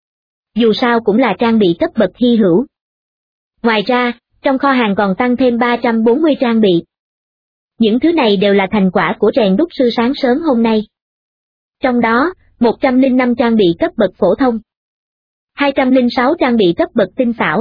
Dù sao cũng là trang bị cấp bậc hy hữu. Ngoài ra, trong kho hàng còn tăng thêm 340 trang bị. Những thứ này đều là thành quả của rèn đúc sư sáng sớm hôm nay. Trong đó, 105 trang bị cấp bậc phổ thông. 206 trang bị cấp bậc tinh xảo.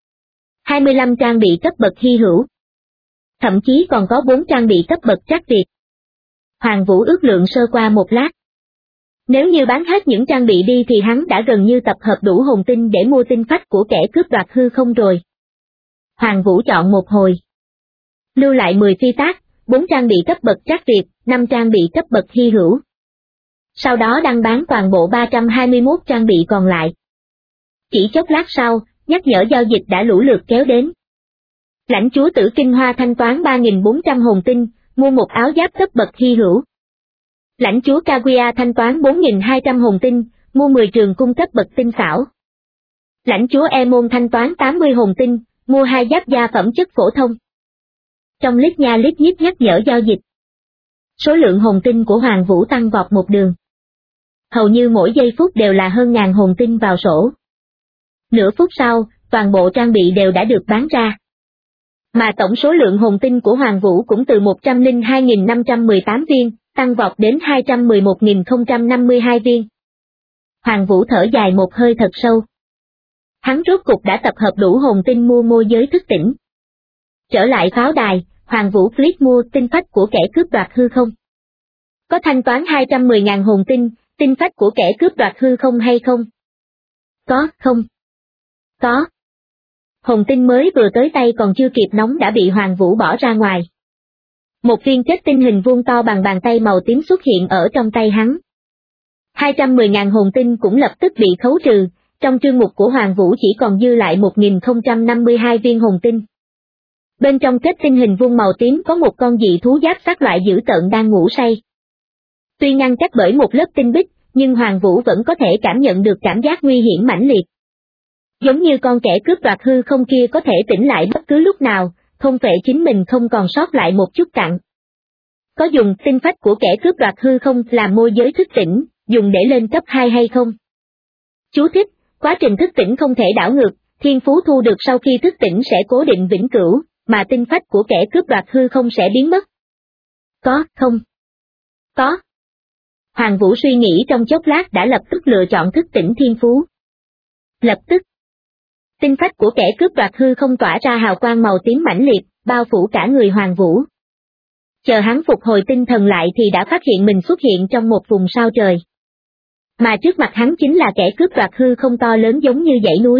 25 trang bị cấp bậc hy hữu. Thậm chí còn có 4 trang bị cấp bậc trắc việt. Hoàng Vũ ước lượng sơ qua một lát. Nếu như bán hết những trang bị đi thì hắn đã gần như tập hợp đủ hồn tinh để mua tinh phách của kẻ cướp đoạt hư không rồi. Hoàng Vũ chọn một hồi. Lưu lại 10 phi tác, 4 trang bị cấp bậc trắc việt, 5 trang bị cấp bậc hy hữu. Sau đó đăng bán toàn bộ 321 trang bị còn lại. Chỉ chốc lát sau, nhắc nhở giao dịch đã lũ lượt kéo đến. Lãnh chúa Tử Kinh Hoa thanh toán 3.400 hồn tinh, mua một áo giáp cấp bậc hy hữu. Lãnh chúa Kaguya thanh toán 4.200 hồn tinh, mua 10 trường cung cấp bậc tinh xảo. Lãnh chúa Emon thanh toán 80 hồn tinh, mua 2 giáp gia phẩm chất phổ thông. Trong lít nha lít nhít nhắc nhở giao dịch. Số lượng hồn tinh của Hoàng Vũ tăng vọt một đường. Hầu như mỗi giây phút đều là hơn ngàn hồn tinh vào sổ. Nửa phút sau, toàn bộ trang bị đều đã được bán ra. Mà tổng số lượng hồn tinh của Hoàng Vũ cũng từ 102.518 viên, tăng vọt đến 211.052 viên. Hoàng Vũ thở dài một hơi thật sâu. Hắn rốt cục đã tập hợp đủ hồn tinh mua môi giới thức tỉnh. Trở lại pháo đài, Hoàng Vũ click mua tinh phách của kẻ cướp đoạt hư không. Có thanh toán 210.000 hồn tinh, tinh phách của kẻ cướp đoạt hư không hay không? Có, không? Có. Hồn tinh mới vừa tới tay còn chưa kịp nóng đã bị Hoàng Vũ bỏ ra ngoài. Một viên kết tinh hình vuông to bằng bàn tay màu tím xuất hiện ở trong tay hắn. 210.000 hồn tinh cũng lập tức bị khấu trừ, trong trương mục của Hoàng Vũ chỉ còn dư lại 1.052 viên hồn tinh. Bên trong kết tinh hình vuông màu tím có một con dị thú giáp sắt loại dữ tợn đang ngủ say. Tuy ngăn cách bởi một lớp tinh bích, nhưng Hoàng Vũ vẫn có thể cảm nhận được cảm giác nguy hiểm mãnh liệt. Giống như con kẻ cướp đoạt hư không kia có thể tỉnh lại bất cứ lúc nào, thôn phệ chính mình không còn sót lại một chút cặn. Có dùng tinh phách của kẻ cướp đoạt hư không làm môi giới thức tỉnh, dùng để lên cấp 2 hay không? Chú thích, quá trình thức tỉnh không thể đảo ngược, thiên phú thu được sau khi thức tỉnh sẽ cố định vĩnh cửu, mà tinh phách của kẻ cướp đoạt hư không sẽ biến mất. Có, không? Có. Hoàng Vũ suy nghĩ trong chốc lát đã lập tức lựa chọn thức tỉnh thiên phú. Lập tức, tinh phách của kẻ cướp đoạt hư không tỏa ra hào quang màu tím mãnh liệt, bao phủ cả người Hoàng Vũ. Chờ hắn phục hồi tinh thần lại thì đã phát hiện mình xuất hiện trong một vùng sao trời. Mà trước mặt hắn chính là kẻ cướp đoạt hư không to lớn giống như dãy núi.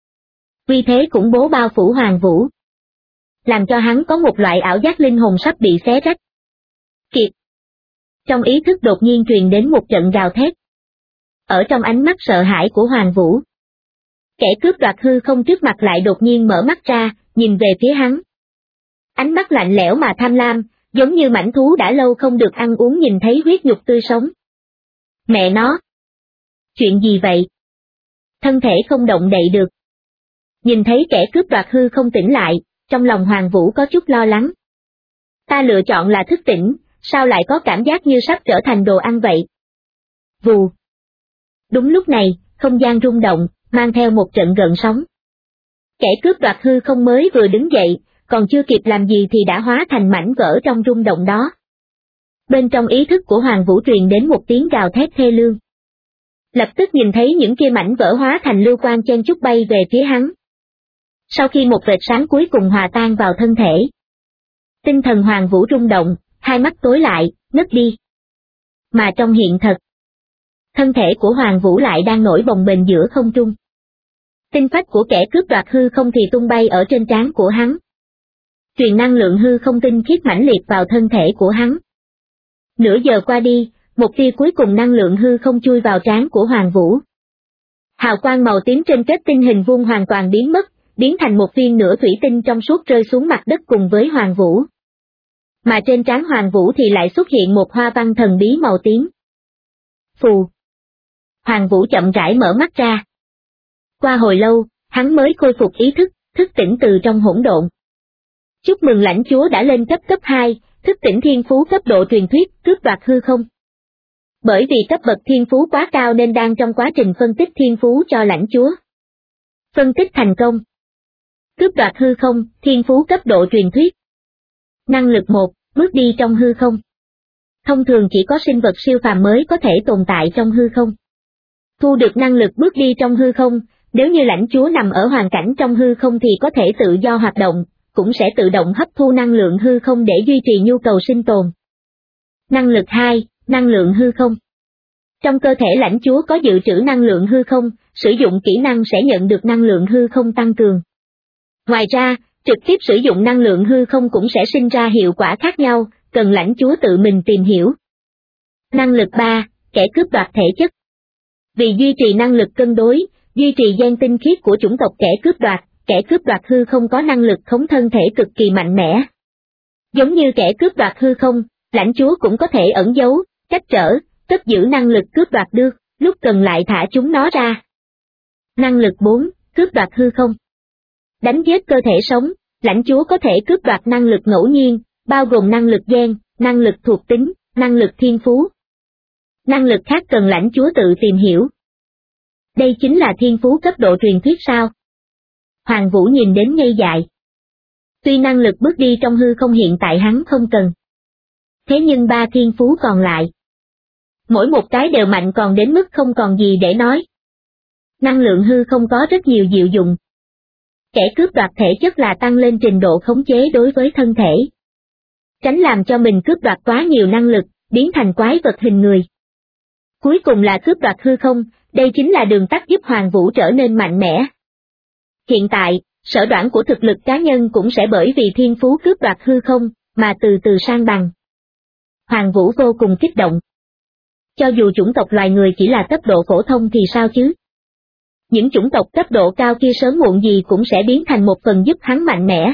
Vì thế khủng bố bao phủ Hoàng Vũ, làm cho hắn có một loại ảo giác linh hồn sắp bị xé rách. Kiệt! Trong ý thức đột nhiên truyền đến một trận gào thét. Ở trong ánh mắt sợ hãi của Hoàng Vũ, kẻ cướp đoạt hư không trước mặt lại đột nhiên mở mắt ra, nhìn về phía hắn. Ánh mắt lạnh lẽo mà tham lam, giống như mãnh thú đã lâu không được ăn uống nhìn thấy huyết nhục tươi sống. Mẹ nó! Chuyện gì vậy? Thân thể không động đậy được. Nhìn thấy kẻ cướp đoạt hư không tỉnh lại, trong lòng Hoàng Vũ có chút lo lắng. Ta lựa chọn là thức tỉnh, sao lại có cảm giác như sắp trở thành đồ ăn vậy? Vù! Đúng lúc này, không gian rung động, mang theo một trận gợn sóng. Kẻ cướp đoạt hư không mới vừa đứng dậy, còn chưa kịp làm gì thì đã hóa thành mảnh vỡ trong rung động đó. Bên trong ý thức của Hoàng Vũ truyền đến một tiếng gào thét thê lương. Lập tức nhìn thấy những kia mảnh vỡ hóa thành lưu quang chen chúc bay về phía hắn. Sau khi một vệt sáng cuối cùng hòa tan vào thân thể, tinh thần Hoàng Vũ rung động, hai mắt tối lại, ngất đi. Mà trong hiện thực, thân thể của Hoàng Vũ lại đang nổi bồng bềnh giữa không trung. Tinh phách của kẻ cướp đoạt hư không thì tung bay ở trên trán của hắn. Truyền năng lượng hư không tinh khiết mãnh liệt vào thân thể của hắn. Nửa giờ qua đi, một tia cuối cùng năng lượng hư không chui vào trán của Hoàng Vũ. Hào quang màu tím trên kết tinh hình vuông hoàn toàn biến mất, biến thành một viên nửa thủy tinh trong suốt rơi xuống mặt đất cùng với Hoàng Vũ. Mà trên trán Hoàng Vũ thì lại xuất hiện một hoa văn thần bí màu tím. Phù! Hoàng Vũ chậm rãi mở mắt ra. Qua hồi lâu, hắn mới khôi phục ý thức, thức tỉnh từ trong hỗn độn. Chúc mừng lãnh chúa đã lên cấp 2, thức tỉnh thiên phú cấp độ truyền thuyết, cướp đoạt hư không. Bởi vì cấp bậc thiên phú quá cao nên đang trong quá trình phân tích thiên phú cho lãnh chúa. Phân tích thành công. Cướp đoạt hư không, thiên phú cấp độ truyền thuyết. Năng lực 1, bước đi trong hư không. Thông thường chỉ có sinh vật siêu phàm mới có thể tồn tại trong hư không. Thu được năng lực bước đi trong hư không, nếu như lãnh chúa nằm ở hoàn cảnh trong hư không thì có thể tự do hoạt động, cũng sẽ tự động hấp thu năng lượng hư không để duy trì nhu cầu sinh tồn. Năng lực 2, năng lượng hư không. Trong cơ thể lãnh chúa có dự trữ năng lượng hư không, sử dụng kỹ năng sẽ nhận được năng lượng hư không tăng cường. Ngoài ra, trực tiếp sử dụng năng lượng hư không cũng sẽ sinh ra hiệu quả khác nhau, cần lãnh chúa tự mình tìm hiểu. Năng lực 3, kẻ cướp đoạt thể chất. Vì duy trì năng lực cân đối, duy trì gen tinh khiết của chủng tộc kẻ cướp đoạt hư không có năng lực khống thân thể cực kỳ mạnh mẽ. Giống như kẻ cướp đoạt hư không, lãnh chúa cũng có thể ẩn giấu, cách trở, cất giữ năng lực cướp đoạt được, lúc cần lại thả chúng nó ra. Năng lực 4, cướp đoạt hư không. Đánh giết cơ thể sống, lãnh chúa có thể cướp đoạt năng lực ngẫu nhiên, bao gồm năng lực gen, năng lực thuộc tính, năng lực thiên phú. Năng lực khác cần lãnh chúa tự tìm hiểu. Đây chính là thiên phú cấp độ truyền thuyết sao? Hoàng Vũ nhìn đến ngây dại. Tuy năng lực bước đi trong hư không hiện tại hắn không cần. Thế nhưng 3 thiên phú còn lại, mỗi một cái đều mạnh còn đến mức không còn gì để nói. Năng lượng hư không có rất nhiều diệu dụng. Kẻ cướp đoạt thể chất là tăng lên trình độ khống chế đối với thân thể, tránh làm cho mình cướp đoạt quá nhiều năng lực, biến thành quái vật hình người. Cuối cùng là cướp đoạt hư không, đây chính là đường tắt giúp Hoàng Vũ trở nên mạnh mẽ. Hiện tại, sở đoản của thực lực cá nhân cũng sẽ bởi vì thiên phú cướp đoạt hư không, mà từ từ sang bằng. Hoàng Vũ vô cùng kích động. Cho dù chủng tộc loài người chỉ là cấp độ phổ thông thì sao chứ? Những chủng tộc cấp độ cao kia sớm muộn gì cũng sẽ biến thành một phần giúp hắn mạnh mẽ.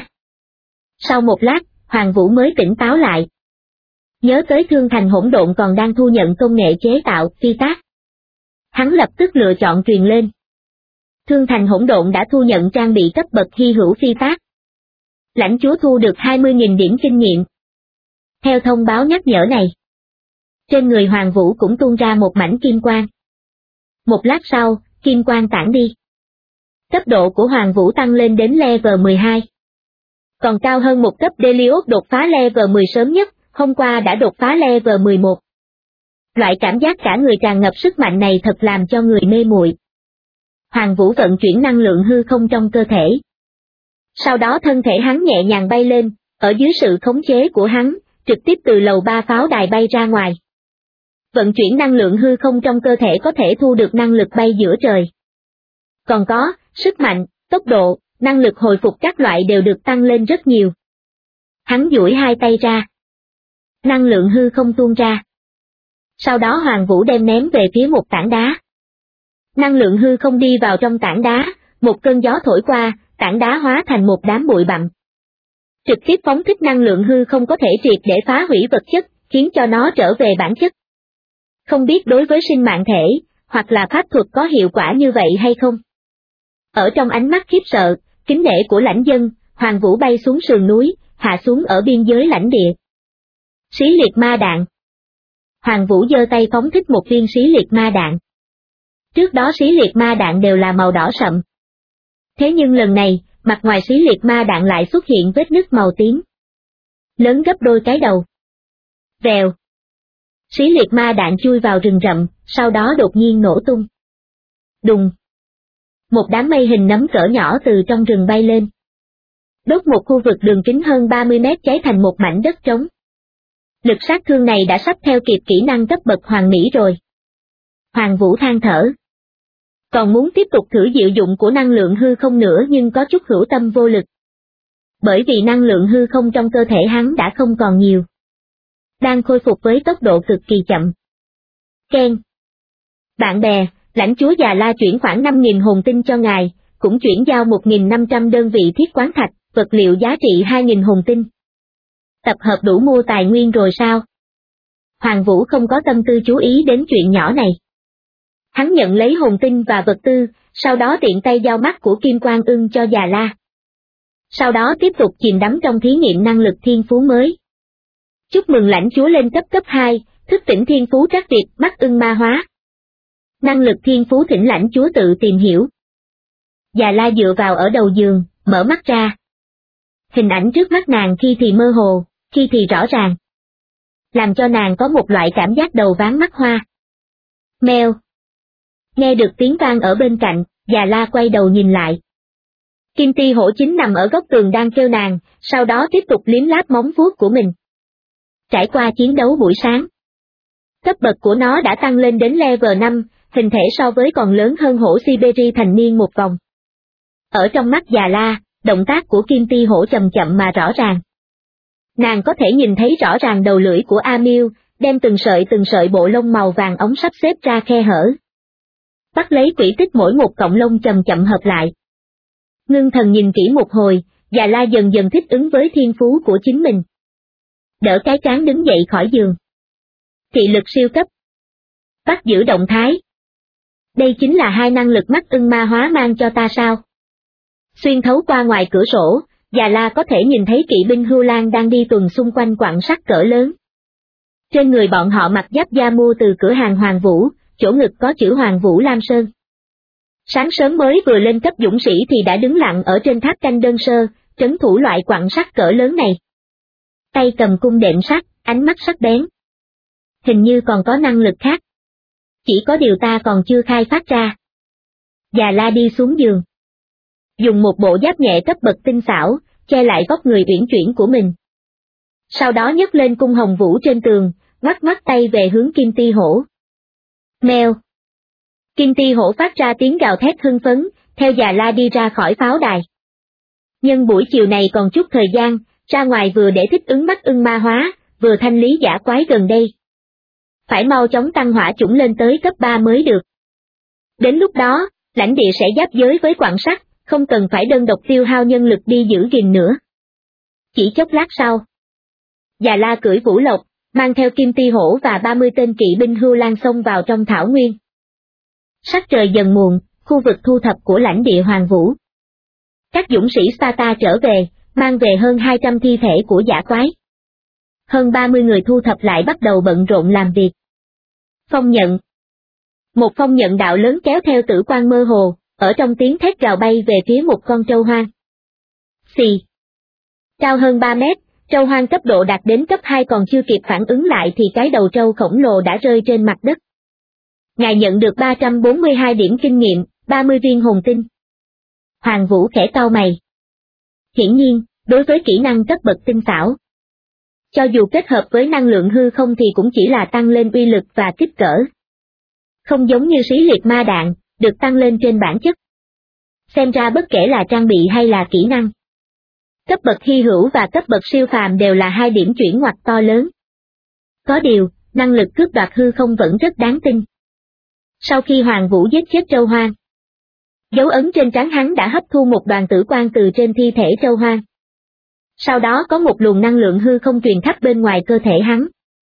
Sau một lát, Hoàng Vũ mới tỉnh táo lại. Nhớ tới Thương Thành Hỗn Độn còn đang thu nhận công nghệ chế tạo phi tác. Hắn lập tức lựa chọn truyền lên. Thương Thành Hỗn Độn đã thu nhận trang bị cấp bậc hy hữu phi tác. Lãnh chúa thu được 20.000 điểm kinh nghiệm. Theo thông báo nhắc nhở này, trên người Hoàng Vũ cũng tuôn ra một mảnh kim quang. Một lát sau, kim quang tản đi. Cấp độ của Hoàng Vũ tăng lên đến level 12. Còn cao hơn một cấp Delios đột phá level 10 sớm nhất, hôm qua đã đột phá level 11. Loại cảm giác cả người tràn ngập sức mạnh này thật làm cho người mê muội. Hoàng Vũ vận chuyển năng lượng hư không trong cơ thể. Sau đó thân thể hắn nhẹ nhàng bay lên, ở dưới sự khống chế của hắn, trực tiếp từ lầu 3 pháo đài bay ra ngoài. Vận chuyển năng lượng hư không trong cơ thể có thể thu được năng lực bay giữa trời. Còn có, sức mạnh, tốc độ, năng lực hồi phục các loại đều được tăng lên rất nhiều. Hắn duỗi hai tay ra. Năng lượng hư không tuôn ra. Sau đó Hoàng Vũ đem ném về phía một tảng đá. Năng lượng hư không đi vào trong tảng đá, một cơn gió thổi qua, tảng đá hóa thành một đám bụi bặm. Trực tiếp phóng thích năng lượng hư không có thể triệt để phá hủy vật chất, khiến cho nó trở về bản chất. Không biết đối với sinh mạng thể, hoặc là pháp thuật có hiệu quả như vậy hay không? Ở trong ánh mắt khiếp sợ, kính nể của lãnh dân, Hoàng Vũ bay xuống sườn núi, hạ xuống ở biên giới lãnh địa. Xí liệt ma đạn. Hoàng Vũ giơ tay phóng thích một viên xí liệt ma đạn. Trước đó xí liệt ma đạn đều là màu đỏ sậm. Thế nhưng lần này, mặt ngoài xí liệt ma đạn lại xuất hiện vết nứt màu tím. Lớn gấp đôi cái đầu. Vèo. Xí liệt ma đạn chui vào rừng rậm, sau đó đột nhiên nổ tung. Đùng. Một đám mây hình nấm cỡ nhỏ từ trong rừng bay lên. Đốt một khu vực đường kính hơn 30 mét cháy thành một mảnh đất trống. Lực sát thương này đã sắp theo kịp kỹ năng cấp bậc hoàng mỹ rồi. Hoàng Vũ than thở. Còn muốn tiếp tục thử diệu dụng của năng lượng hư không nữa nhưng có chút hữu tâm vô lực. Bởi vì năng lượng hư không trong cơ thể hắn đã không còn nhiều. Đang khôi phục với tốc độ cực kỳ chậm. Ken. Bạn bè, lãnh chúa Già La chuyển khoảng 5.000 hồn tinh cho ngài, cũng chuyển giao 1.500 đơn vị thiết quán thạch, vật liệu giá trị 2.000 hồn tinh. Tập hợp đủ mua tài nguyên rồi sao? Hoàng Vũ không có tâm tư chú ý đến chuyện nhỏ này. Hắn nhận lấy hồn tinh và vật tư, sau đó tiện tay giao mắt của Kim Quang Ưng cho Già La. Sau đó tiếp tục chìm đắm trong thí nghiệm năng lực thiên phú mới. Chúc mừng lãnh chúa lên cấp 2, thức tỉnh thiên phú trắc tuyệt mắt ưng ma hóa. Năng lực thiên phú thỉnh lãnh chúa tự tìm hiểu. Già La dựa vào ở đầu giường, mở mắt ra. Hình ảnh trước mắt nàng khi thì mơ hồ, khi thì rõ ràng. Làm cho nàng có một loại cảm giác đầu váng mắt hoa. Mèo. Nghe được tiếng vang ở bên cạnh, Già La quay đầu nhìn lại. Kim Ti Hổ chính nằm ở góc tường đang kêu nàng, sau đó tiếp tục liếm láp móng vuốt của mình. Trải qua chiến đấu buổi sáng, cấp bậc của nó đã tăng lên đến level 5, hình thể so với còn lớn hơn hổ Siberia thành niên một vòng. Ở trong mắt Già La, động tác của Kim Ti Hổ chậm chậm mà rõ ràng. Nàng có thể nhìn thấy rõ ràng đầu lưỡi của A Miêu, đem từng sợi bộ lông màu vàng ống sắp xếp ra khe hở. Bắt lấy quỹ tích mỗi một cọng lông chậm chậm hợp lại. Ngưng thần nhìn kỹ một hồi, Già La dần dần thích ứng với thiên phú của chính mình. Đỡ cái trán đứng dậy khỏi giường. Thị lực siêu cấp. Bắt giữ động thái. Đây chính là hai năng lực mắt ưng ma hóa mang cho ta sao? Xuyên thấu qua ngoài cửa sổ, Già La có thể nhìn thấy kỵ binh Hưu Lan đang đi tuần xung quanh quặng sắt cỡ lớn. Trên người bọn họ mặc giáp da mua từ cửa hàng Hoàng Vũ, chỗ ngực có chữ Hoàng Vũ Lam Sơn. Sáng sớm mới vừa lên cấp dũng sĩ thì đã đứng lặng ở trên tháp canh đơn sơ, trấn thủ loại quặng sắt cỡ lớn này. Tay cầm cung đệm sắt, ánh mắt sắc bén. Hình như còn có năng lực khác. Chỉ có điều ta còn chưa khai phát ra. Già La đi xuống giường. Dùng một bộ giáp nhẹ cấp bậc tinh xảo, che lại vóc người uyển chuyển của mình. Sau đó nhấc lên cung hồng vũ trên tường, ngoắc tay về hướng Kim Ti Hổ. Mèo. Kim Ti Hổ phát ra tiếng gào thét hưng phấn, theo Già La đi ra khỏi pháo đài. Nhân buổi chiều này còn chút thời gian, ra ngoài vừa để thích ứng Bắc Ưng ma hóa, vừa thanh lý dã quái gần đây. Phải mau chóng tăng hỏa chủng lên tới cấp 3 mới được. Đến lúc đó, lãnh địa sẽ giáp giới với Quặng Sắt, không cần phải đơn độc tiêu hao nhân lực đi giữ gìn nữa. Chỉ chốc lát sau, Già La cưỡi Vũ Lộc, mang theo Kim Ti Hổ và 30 tên kỵ binh hưu lang xông vào trong thảo nguyên. Sắc trời dần muộn, khu vực thu thập của lãnh địa Hoàng Vũ. Các dũng sĩ Sparta trở về, mang về hơn 200 thi thể của dã quái. Hơn 30 người thu thập lại bắt đầu bận rộn làm việc. Phong nhận. Một phong nhận đạo lớn kéo theo tử quang mơ hồ, ở trong tiếng thét gào bay về phía một con trâu hoang. Xì. Cao hơn 3 mét, trâu hoang cấp độ đạt đến cấp 2 còn chưa kịp phản ứng lại thì cái đầu trâu khổng lồ đã rơi trên mặt đất. Ngài nhận được 342 điểm kinh nghiệm, 30 viên hồn tinh. Hoàng Vũ khẽ cau mày. Hiển nhiên, đối với kỹ năng cấp bậc tinh xảo, cho dù kết hợp với năng lượng hư không thì cũng chỉ là tăng lên uy lực và kích cỡ. Không giống như xí liệt ma đạn, được tăng lên trên bản chất. Xem ra bất kể là trang bị hay là kỹ năng, cấp bậc hy hữu và cấp bậc siêu phàm đều là hai điểm chuyển ngoặt to lớn. Có điều, năng lực cướp đoạt hư không vẫn rất đáng tin. Sau khi Hoàng Vũ giết chết trâu hoang, dấu ấn trên trán hắn đã hấp thu một đoàn tử quang từ trên thi thể trâu hoang. Sau đó có một luồng năng lượng hư không truyền khắp bên ngoài cơ thể hắn.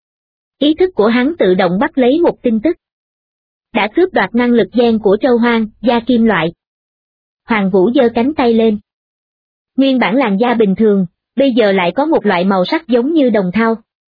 Ý thức của hắn tự động bắt lấy một tin tức. Đã cướp đoạt năng lực gen của trâu hoang, da kim loại. Hoàng Vũ giơ cánh tay lên. Nguyên bản làn da bình thường, bây giờ lại có một loại màu sắc giống như đồng thau.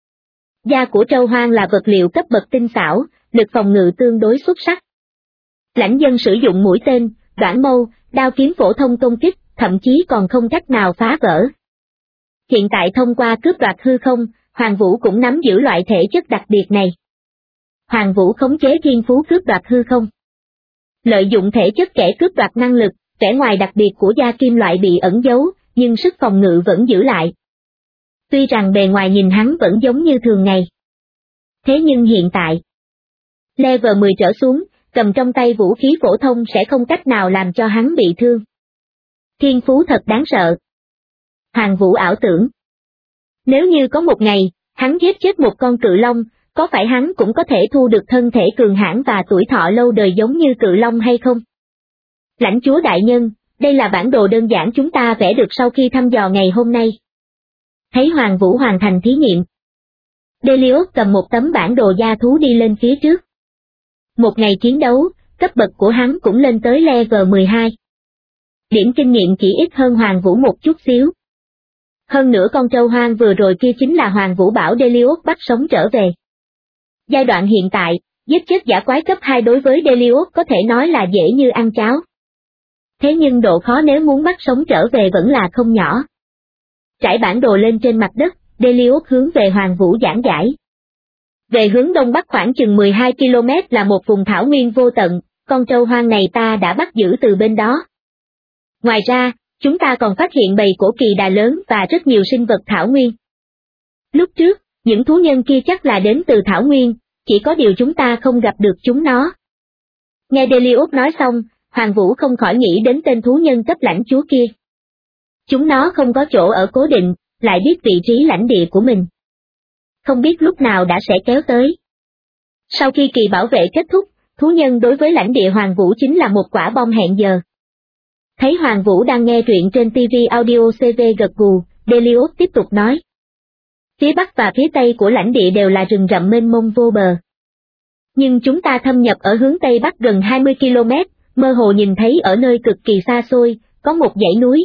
Da của trâu hoang là vật liệu cấp bậc tinh xảo, lực phòng ngự tương đối xuất sắc. Lãnh dân sử dụng mũi tên, đoạn mâu, đao kiếm phổ thông công kích, thậm chí còn không cách nào phá vỡ. Hiện tại thông qua cướp đoạt hư không, Hoàng Vũ cũng nắm giữ loại thể chất đặc biệt này. Hoàng Vũ khống chế thiên phú cướp đoạt hư không. Lợi dụng thể chất kẻ cướp đoạt năng lực, vẻ ngoài đặc biệt của da kim loại bị ẩn giấu, nhưng sức phòng ngự vẫn giữ lại. Tuy rằng bề ngoài nhìn hắn vẫn giống như thường ngày. Thế nhưng hiện tại, level 10 trở xuống, cầm trong tay vũ khí phổ thông sẽ không cách nào làm cho hắn bị thương. Thiên phú thật đáng sợ. Hoàng Vũ ảo tưởng. Nếu như có một ngày, hắn giết chết một con cự long, có phải hắn cũng có thể thu được thân thể cường hãn và tuổi thọ lâu đời giống như cự long hay không? Lãnh chúa đại nhân, đây là bản đồ đơn giản chúng ta vẽ được sau khi thăm dò ngày hôm nay. Thấy Hoàng Vũ hoàn thành thí nghiệm, Delius cầm một tấm bản đồ da thú đi lên phía trước. Một ngày chiến đấu, cấp bậc của hắn cũng lên tới level 12. Điểm kinh nghiệm chỉ ít hơn Hoàng Vũ một chút xíu. Hơn nữa con trâu hoang vừa rồi kia chính là Hoàng Vũ bảo Delius bắt sống trở về. Giai đoạn hiện tại, giết chết dã quái cấp 2 đối với Delius có thể nói là dễ như ăn cháo. Thế nhưng độ khó nếu muốn bắt sống trở về vẫn là không nhỏ. Trải bản đồ lên trên mặt đất, Delius hướng về Hoàng Vũ giảng giải. Về hướng đông bắc khoảng chừng 12 km là một vùng thảo nguyên vô tận, con trâu hoang này ta đã bắt giữ từ bên đó. Ngoài ra, chúng ta còn phát hiện bầy cổ kỳ đà lớn và rất nhiều sinh vật thảo nguyên. Lúc trước, những thú nhân kia chắc là đến từ thảo nguyên, chỉ có điều chúng ta không gặp được chúng nó. Nghe Delius nói xong, Hoàng Vũ không khỏi nghĩ đến tên thú nhân cấp lãnh chúa kia. Chúng nó không có chỗ ở cố định, lại biết vị trí lãnh địa của mình. Không biết lúc nào đã sẽ kéo tới. Sau khi kỳ bảo vệ kết thúc, thú nhân đối với lãnh địa Hoàng Vũ chính là một quả bom hẹn giờ. Thấy Hoàng Vũ đang nghe truyện trên TV Audio CV gật gù, Delius tiếp tục nói. Phía bắc và phía tây của lãnh địa đều là rừng rậm mênh mông vô bờ. Nhưng chúng ta thâm nhập ở hướng tây bắc gần 20 km, mơ hồ nhìn thấy ở nơi cực kỳ xa xôi, có một dãy núi.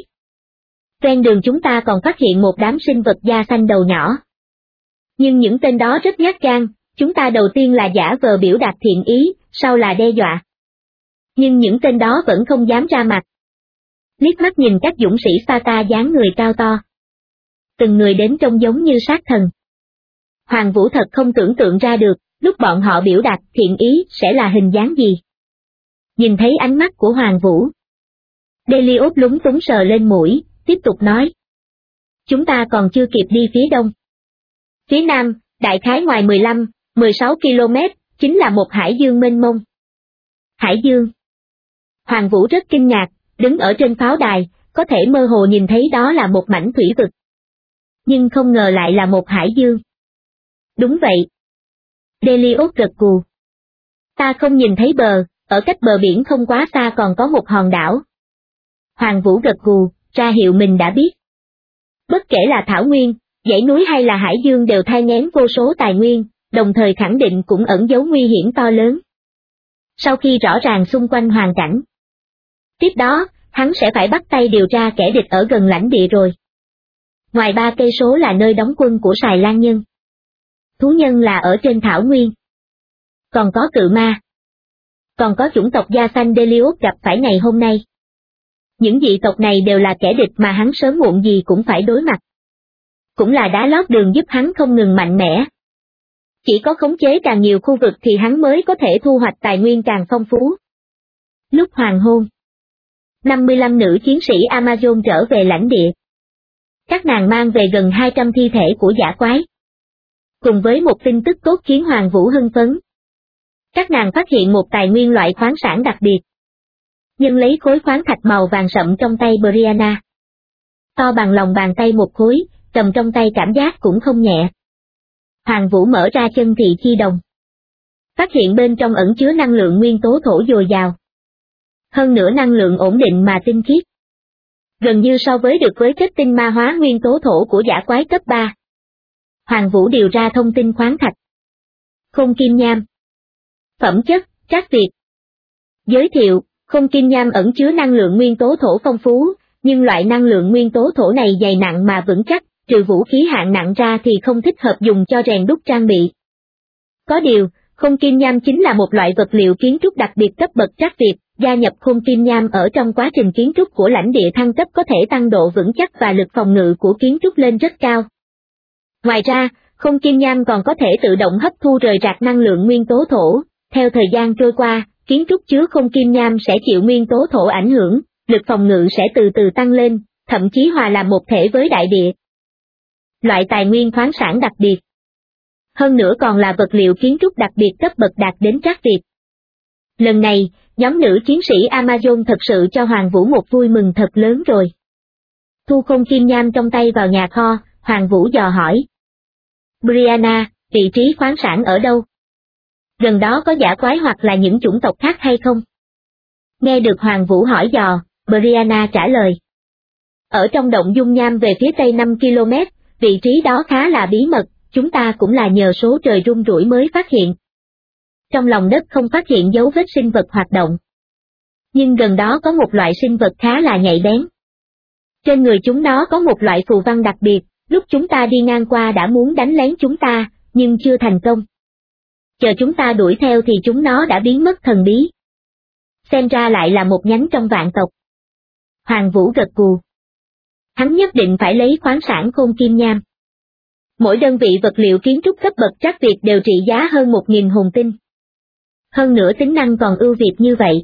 Ven đường chúng ta còn phát hiện một đám sinh vật da xanh đầu nhỏ. Nhưng những tên đó rất nhát gan, chúng ta đầu tiên là giả vờ biểu đạt thiện ý, sau là đe dọa. Nhưng những tên đó vẫn không dám ra mặt. Liếc mắt nhìn các dũng sĩ Sparta dáng người cao to. Từng người đến trông giống như sát thần. Hoàng Vũ thật không tưởng tượng ra được, lúc bọn họ biểu đạt thiện ý sẽ là hình dáng gì. Nhìn thấy ánh mắt của Hoàng Vũ, Delius lúng túng sờ lên mũi, tiếp tục nói. Chúng ta còn chưa kịp đi phía đông. Phía nam, đại khái ngoài 15-16 km, chính là một hải dương mênh mông. Hải dương. Hoàng Vũ rất kinh ngạc, đứng ở trên pháo đài, có thể mơ hồ nhìn thấy đó là một mảnh thủy vực. Nhưng không ngờ lại là một hải dương. Đúng vậy. Delius gật gù. Ta không nhìn thấy bờ, ở cách bờ biển không quá xa còn có một hòn đảo. Hoàng Vũ gật gù, ra hiệu mình đã biết. Bất kể là thảo nguyên, dãy núi hay là hải dương đều thai nghén vô số tài nguyên, đồng thời khẳng định cũng ẩn giấu nguy hiểm to lớn. Sau khi rõ ràng xung quanh hoàn cảnh, tiếp đó, hắn sẽ phải bắt tay điều tra kẻ địch ở gần lãnh địa rồi. Ngoài 3 cây số là nơi đóng quân của Sài Lan nhân. Thú nhân là ở trên thảo nguyên. Còn có cự ma. Còn có chủng tộc da xanh Delius gặp phải ngày hôm nay. Những dị tộc này đều là kẻ địch mà hắn sớm muộn gì cũng phải đối mặt. Cũng là đá lót đường giúp hắn không ngừng mạnh mẽ. Chỉ có khống chế càng nhiều khu vực thì hắn mới có thể thu hoạch tài nguyên càng phong phú. Lúc hoàng hôn, 55 nữ chiến sĩ Amazon trở về lãnh địa. Các nàng mang về gần 200 thi thể của dã quái. Cùng với một tin tức tốt khiến Hoàng Vũ hưng phấn. Các nàng phát hiện một tài nguyên loại khoáng sản đặc biệt. Nhưng lấy khối khoáng thạch màu vàng sậm trong tay Brianna. To bằng lòng bàn tay một khối, cầm trong tay cảm giác cũng không nhẹ. Hoàng Vũ mở ra chân thị chi đồng. Phát hiện bên trong ẩn chứa năng lượng nguyên tố thổ dồi dào. Hơn nữa năng lượng ổn định mà tinh khiết. Gần như so với được với kết tinh ma hóa nguyên tố thổ của dã quái cấp 3. Hoàng Vũ điều ra thông tin khoáng thạch. Khung kim nham. Phẩm chất, trác Việt. Giới thiệu, khung kim nham ẩn chứa năng lượng nguyên tố thổ phong phú, nhưng loại năng lượng nguyên tố thổ này dày nặng mà vững chắc, trừ vũ khí hạng nặng ra thì không thích hợp dùng cho rèn đúc trang bị. Có điều, khung kim nham chính là một loại vật liệu kiến trúc đặc biệt cấp bậc trác Việt, gia nhập khung kim nham ở trong quá trình kiến trúc của lãnh địa thăng cấp có thể tăng độ vững chắc và lực phòng ngự của kiến trúc lên rất cao. Ngoài ra, khung kim nham còn có thể tự động hấp thu rời rạc năng lượng nguyên tố thổ, theo thời gian trôi qua, kiến trúc chứa khung kim nham sẽ chịu nguyên tố thổ ảnh hưởng, lực phòng ngự sẽ từ từ tăng lên, thậm chí hòa làm một thể với đại địa. Loại tài nguyên khoáng sản đặc biệt. Hơn nữa còn là vật liệu kiến trúc đặc biệt cấp bậc đạt đến trác Việt. Lần này, nhóm nữ chiến sĩ Amazon thật sự cho Hoàng Vũ một vui mừng thật lớn rồi. Thu khung kim nham trong tay vào nhà kho, Hoàng Vũ dò hỏi. Brianna, vị trí khoáng sản ở đâu? Gần đó có dã quái hoặc là những chủng tộc khác hay không? Nghe được Hoàng Vũ hỏi dò, Brianna trả lời. Ở trong động dung nham về phía tây 5 km, vị trí đó khá là bí mật, chúng ta cũng là nhờ số trời rung rủi mới phát hiện. Trong lòng đất không phát hiện dấu vết sinh vật hoạt động. Nhưng gần đó có một loại sinh vật khá là nhạy bén. Trên người chúng nó có một loại phù văn đặc biệt, lúc chúng ta đi ngang qua đã muốn đánh lén chúng ta, nhưng chưa thành công. Chờ chúng ta đuổi theo thì chúng nó đã biến mất thần bí. Xem ra lại là một nhánh trong vạn tộc. Hoàng Vũ gật gù. Hắn nhất định phải lấy khoáng sản khôn kim nham. Mỗi đơn vị vật liệu kiến trúc cấp bậc trác Việt đều trị giá hơn 1.000 hồn tinh. Hơn nữa tính năng còn ưu việt như vậy.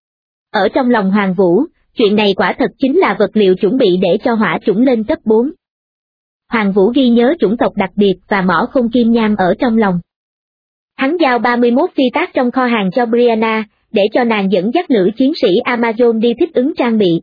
Ở trong lòng Hoàng Vũ, chuyện này quả thật chính là vật liệu chuẩn bị để cho hỏa chủng lên cấp 4. Hoàng Vũ ghi nhớ chủng tộc đặc biệt và mỏ khung kim nham ở trong lòng. Hắn giao 31 phi tác trong kho hàng cho Brianna, để cho nàng dẫn dắt nữ chiến sĩ Amazon đi thích ứng trang bị.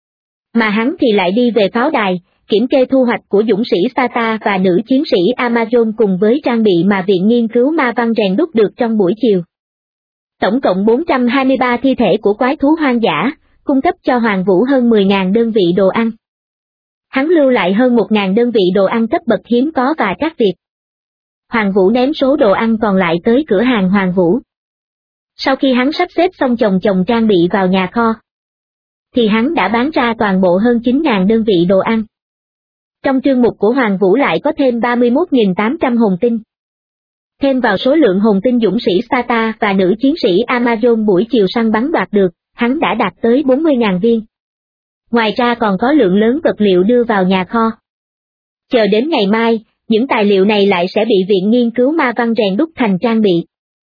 Mà hắn thì lại đi về pháo đài, kiểm kê thu hoạch của dũng sĩ Sparta và nữ chiến sĩ Amazon cùng với trang bị mà Viện Nghiên cứu Ma Văn rèn đúc được trong buổi chiều. Tổng cộng 423 thi thể của quái thú hoang dã, cung cấp cho Hoàng Vũ hơn 10.000 đơn vị đồ ăn. Hắn lưu lại hơn 1.000 đơn vị đồ ăn cấp bậc hiếm có và trác Việt. Hoàng Vũ ném số đồ ăn còn lại tới cửa hàng Hoàng Vũ. Sau khi hắn sắp xếp xong chồng trang bị vào nhà kho, thì hắn đã bán ra toàn bộ hơn 9.000 đơn vị đồ ăn. Trong chương mục của Hoàng Vũ lại có thêm 31.800 hồn tinh. Thêm vào số lượng hồn tinh dũng sĩ Sparta và nữ chiến sĩ Amazon buổi chiều săn bắn đoạt được, hắn đã đạt tới 40.000 viên. Ngoài ra còn có lượng lớn vật liệu đưa vào nhà kho. Chờ đến ngày mai, những tài liệu này lại sẽ bị Viện Nghiên cứu Ma Văn rèn đúc thành trang bị.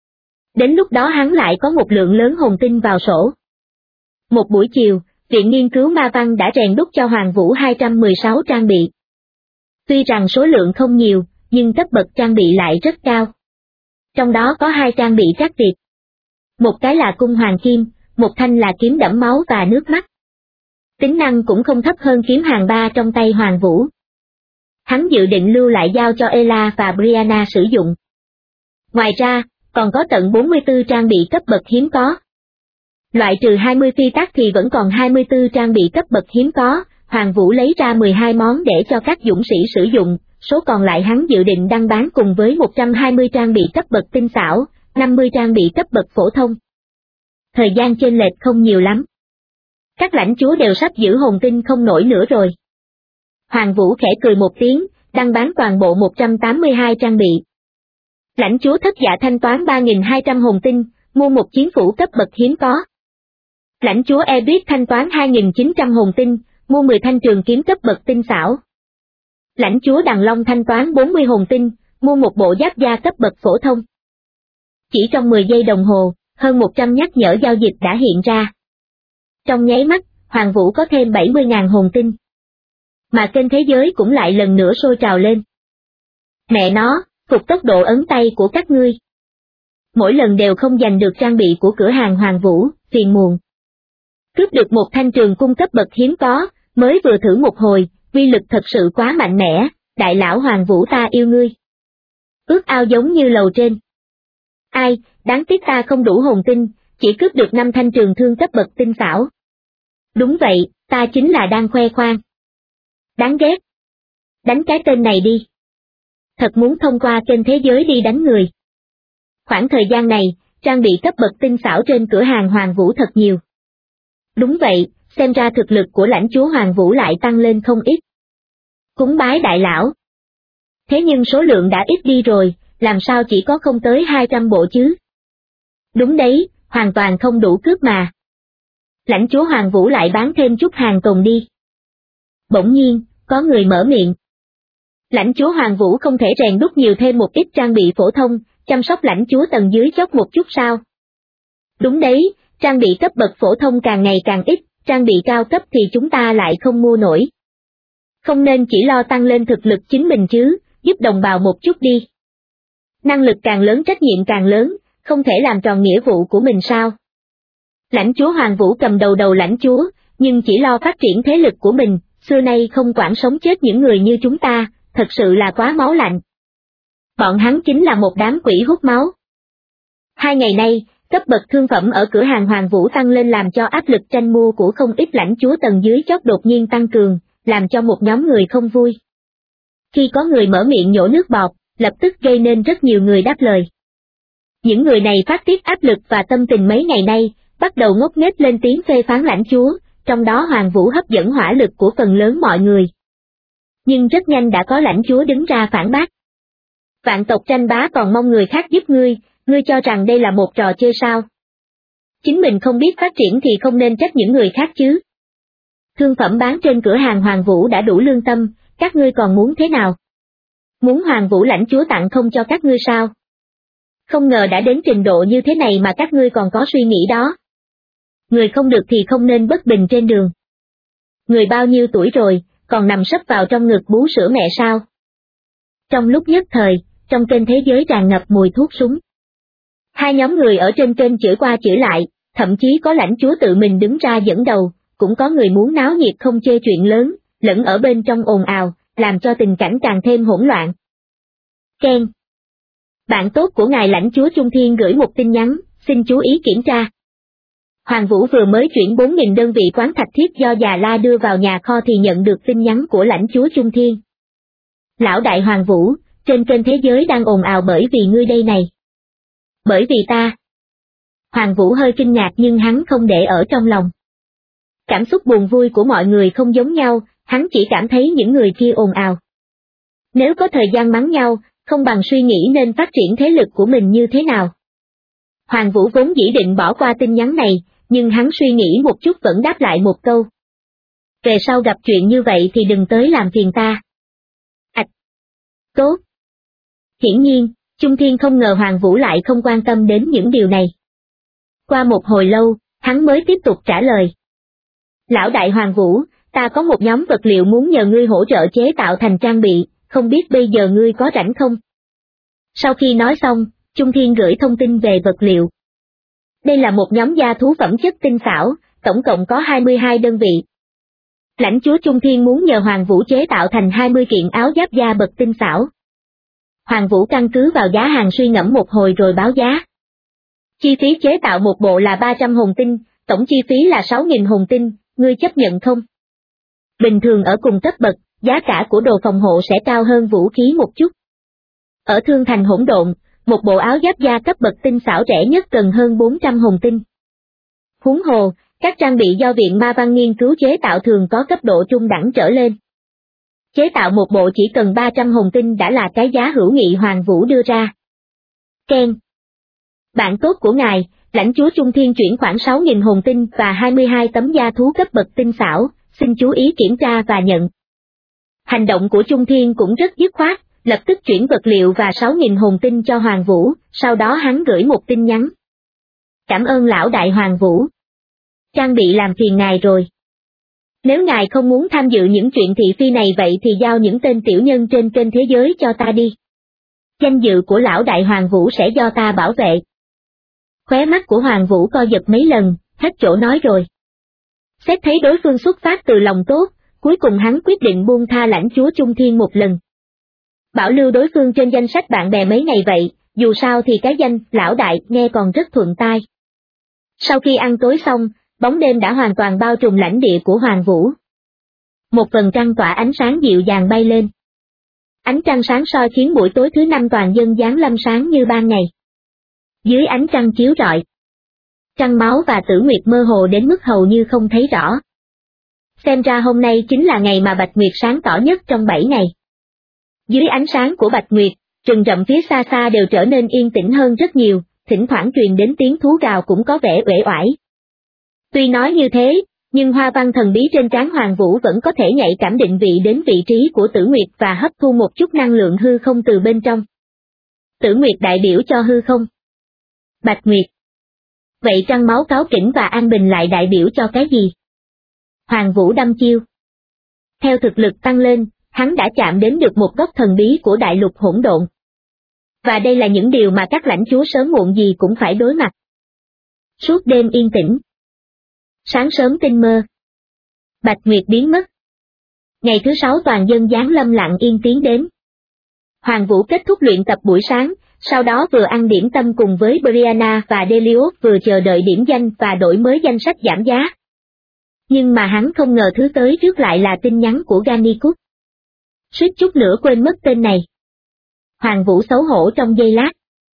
Đến lúc đó hắn lại có một lượng lớn hồn tinh vào sổ. Một buổi chiều, Viện Nghiên cứu Ma Văn đã rèn đúc cho Hoàng Vũ 216 trang bị. Tuy rằng số lượng không nhiều, nhưng cấp bậc trang bị lại rất cao. Trong đó có 2 trang bị khác biệt. Một cái là cung hoàng kim, một thanh là kiếm đẫm máu và nước mắt. Tính năng cũng không thấp hơn kiếm hàng 3 trong tay Hoàng Vũ. Hắn dự định lưu lại giao cho Ela và Brianna sử dụng. Ngoài ra, còn có tận 44 trang bị cấp bậc hiếm có. Loại trừ 20 phi tác thì vẫn còn 24 trang bị cấp bậc hiếm có, Hoàng Vũ lấy ra 12 món để cho các dũng sĩ sử dụng, số còn lại hắn dự định đăng bán cùng với 120 trang bị cấp bậc tinh xảo, 50 trang bị cấp bậc phổ thông. Thời gian chênh lệch không nhiều lắm. Các lãnh chúa đều sắp giữ hồn tinh không nổi nữa rồi. Hoàng Vũ khẽ cười một tiếng, đăng bán toàn bộ 182 trang bị. Lãnh chúa Thất Dạ thanh toán 3.200 hồn tinh, mua một chiến phủ cấp bậc hiếm có. Lãnh chúa Ebit thanh toán 2.900 hồn tinh, mua 10 thanh trường kiếm cấp bậc tinh xảo. Lãnh chúa Đằng Long thanh toán 40 hồn tinh, mua một bộ giáp da cấp bậc phổ thông. Chỉ trong 10 giây đồng hồ, hơn 100 nhắc nhở giao dịch đã hiện ra. Trong nháy mắt, Hoàng Vũ có thêm 70.000 hồn tinh. Mà kênh thế giới cũng lại lần nữa sôi trào lên. Mẹ nó, phục tốc độ ấn tay của các ngươi. Mỗi lần đều không giành được trang bị của cửa hàng Hoàng Vũ, phiền muộn. Cướp được một thanh trường cung cấp bậc hiếm có, mới vừa thử một hồi, uy lực thật sự quá mạnh mẽ, đại lão Hoàng Vũ ta yêu ngươi. Ước ao giống như lầu trên. Ai, đáng tiếc ta không đủ hồn tinh, chỉ cướp được 5 thanh trường thương cấp bậc tinh xảo. Đúng vậy, ta chính là đang khoe khoang. Đáng ghét. Đánh cái tên này đi. Thật muốn thông qua kênh thế giới đi đánh người. Khoảng thời gian này, trang bị cấp bậc tinh xảo trên cửa hàng Hoàng Vũ thật nhiều. Đúng vậy, xem ra thực lực của lãnh chúa Hoàng Vũ lại tăng lên không ít. Cúng bái đại lão. Thế nhưng số lượng đã ít đi rồi, làm sao chỉ có không tới 200 bộ chứ? Đúng đấy, hoàn toàn không đủ cướp mà. Lãnh chúa Hoàng Vũ lại bán thêm chút hàng tồn đi. Bỗng nhiên, có người mở miệng. Lãnh chúa Hoàng Vũ không thể rèn đúc nhiều thêm một ít trang bị phổ thông, chăm sóc lãnh chúa tầng dưới chót một chút sao? Đúng đấy, trang bị cấp bậc phổ thông càng ngày càng ít, trang bị cao cấp thì chúng ta lại không mua nổi. Không nên chỉ lo tăng lên thực lực chính mình chứ, giúp đồng bào một chút đi. Năng lực càng lớn trách nhiệm càng lớn, không thể làm tròn nghĩa vụ của mình sao? Lãnh chúa Hoàng Vũ cầm đầu lãnh chúa, nhưng chỉ lo phát triển thế lực của mình, xưa nay không quản sống chết những người như chúng ta, thật sự là quá máu lạnh. Bọn hắn chính là một đám quỷ hút máu. 2 ngày nay, cấp bậc thương phẩm ở cửa hàng Hoàng Vũ tăng lên làm cho áp lực tranh mua của không ít lãnh chúa tầng dưới chót đột nhiên tăng cường, làm cho một nhóm người không vui. Khi có người mở miệng nhổ nước bọt, lập tức gây nên rất nhiều người đáp lời. Những người này phát tiết áp lực và tâm tình mấy ngày nay, bắt đầu ngốc nghếch lên tiếng phê phán lãnh chúa, trong đó Hoàng Vũ hấp dẫn hỏa lực của phần lớn mọi người. Nhưng rất nhanh đã có lãnh chúa đứng ra phản bác. Vạn tộc tranh bá còn mong người khác giúp ngươi cho rằng đây là một trò chơi sao? Chính mình không biết phát triển thì không nên trách những người khác chứ. Thương phẩm bán trên cửa hàng Hoàng Vũ đã đủ lương tâm, các ngươi còn muốn thế nào? Muốn Hoàng Vũ lãnh chúa tặng không cho các ngươi sao? Không ngờ đã đến trình độ như thế này mà các ngươi còn có suy nghĩ đó. Người không được thì không nên bất bình trên đường. Người bao nhiêu tuổi rồi, còn nằm sấp vào trong ngực bú sữa mẹ sao? Trong lúc nhất thời, trong kênh thế giới tràn ngập mùi thuốc súng. 2 nhóm người ở trên kênh chửi qua chửi lại, thậm chí có lãnh chúa tự mình đứng ra dẫn đầu, cũng có người muốn náo nhiệt không chê chuyện lớn, lẫn ở bên trong ồn ào, làm cho tình cảnh càng thêm hỗn loạn. Ken. Bạn tốt của ngài lãnh chúa Trung Thiên gửi một tin nhắn, xin chú ý kiểm tra. Hoàng Vũ vừa mới chuyển 4.000 đơn vị quán thạch thiết do già La đưa vào nhà kho thì nhận được tin nhắn của lãnh chúa Trung Thiên. Lão đại Hoàng Vũ, trên kênh thế giới đang ồn ào bởi vì ngươi đây này. Bởi vì ta. Hoàng Vũ hơi kinh ngạc nhưng hắn không để ở trong lòng. Cảm xúc buồn vui của mọi người không giống nhau, hắn chỉ cảm thấy những người kia ồn ào. Nếu có thời gian mắng nhau, không bằng suy nghĩ nên phát triển thế lực của mình như thế nào. Hoàng Vũ vốn dĩ định bỏ qua tin nhắn này, nhưng hắn suy nghĩ một chút vẫn đáp lại một câu. Về sau gặp chuyện như vậy thì đừng tới làm phiền ta. Tốt. Hiển nhiên, Chung Thiên không ngờ Hoàng Vũ lại không quan tâm đến những điều này. Qua một hồi lâu, hắn mới tiếp tục trả lời. Lão đại Hoàng Vũ, ta có một nhóm vật liệu muốn nhờ ngươi hỗ trợ chế tạo thành trang bị, không biết bây giờ ngươi có rảnh không? Sau khi nói xong, Chung Thiên gửi thông tin về vật liệu. Đây là một nhóm da thú phẩm chất tinh xảo, tổng cộng có 22 đơn vị. Lãnh chúa Chung Thiên muốn nhờ Hoàng Vũ chế tạo thành 20 kiện áo giáp da bậc tinh xảo. Hoàng Vũ căn cứ vào giá hàng suy ngẫm một hồi rồi báo giá. Chi phí chế tạo một bộ là 300 hồn tinh, tổng chi phí là 6.000 hồn tinh, ngươi chấp nhận không? Bình thường ở cùng cấp bậc, giá cả của đồ phòng hộ sẽ cao hơn vũ khí một chút. Ở Thương Thành Hỗn Độn, một bộ áo giáp da cấp bậc tinh xảo rẻ nhất cần hơn 400 hồn tinh. Huống hồ, các trang bị do Viện Ma Văn nghiên cứu chế tạo thường có cấp độ trung đẳng trở lên. Chế tạo một bộ chỉ cần 300 hồn tinh đã là cái giá hữu nghị Hoàng Vũ đưa ra. Ken. Bạn tốt của ngài, lãnh chúa Chung Thiên chuyển khoảng 6.000 hồn tinh và 22 tấm da thú cấp bậc tinh xảo, xin chú ý kiểm tra và nhận. Hành động của Chung Thiên cũng rất dứt khoát, lập tức chuyển vật liệu và 6.000 hồn tinh cho Hoàng Vũ, sau đó hắn gửi một tin nhắn. Cảm ơn lão đại Hoàng Vũ. Trang bị làm phiền ngài rồi. Nếu ngài không muốn tham dự những chuyện thị phi này vậy thì giao những tên tiểu nhân trên kênh thế giới cho ta đi. Danh dự của lão đại Hoàng Vũ sẽ do ta bảo vệ. Khóe mắt của Hoàng Vũ co giật mấy lần, hết chỗ nói rồi. Xét thấy đối phương xuất phát từ lòng tốt, cuối cùng hắn quyết định buông tha lãnh chúa Chung Thiên một lần. Bảo lưu đối phương trên danh sách bạn bè mấy ngày vậy, dù sao thì cái danh lão đại nghe còn rất thuận tai. Sau khi ăn tối xong, bóng đêm đã hoàn toàn bao trùm lãnh địa của Hoàng Vũ. Một phần trăng tỏa ánh sáng dịu dàng bay lên. Ánh trăng sáng soi khiến buổi tối thứ 5 toàn dân giáng lâm sáng như ban ngày. Dưới ánh trăng chiếu rọi, Trăng Máu và Tử Nguyệt mơ hồ đến mức hầu như không thấy rõ. Xem ra hôm nay chính là ngày mà Bạch Nguyệt sáng tỏ nhất trong 7 ngày. Dưới ánh sáng của Bạch Nguyệt, rừng rậm phía xa xa đều trở nên yên tĩnh hơn rất nhiều, thỉnh thoảng truyền đến tiếng thú gào cũng có vẻ uể oải. Tuy nói như thế, nhưng hoa văn thần bí trên trán Hoàng Vũ vẫn có thể nhạy cảm định vị đến vị trí của Tử Nguyệt và hấp thu một chút năng lượng hư không từ bên trong. Tử Nguyệt đại biểu cho hư không. Bạch Nguyệt. Vậy Trăng Máu Cáo Kỉnh và An Bình lại đại biểu cho cái gì? Hoàng Vũ đăm chiêu. Theo thực lực tăng lên, hắn đã chạm đến được một góc thần bí của đại lục hỗn độn. Và đây là những điều mà các lãnh chúa sớm muộn gì cũng phải đối mặt. Suốt đêm yên tĩnh. Sáng sớm tinh mơ. Bạch Nguyệt biến mất. Ngày thứ 6 toàn dân giáng lâm lặng yên tiến đến. Hoàng Vũ kết thúc luyện tập buổi sáng, sau đó vừa ăn điểm tâm cùng với Brianna và Delios vừa chờ đợi điểm danh và đổi mới danh sách giảm giá. Nhưng mà hắn không ngờ thứ tới trước lại là tin nhắn của Gannicus. Suýt chút nữa quên mất tên này. Hoàng Vũ xấu hổ trong giây lát.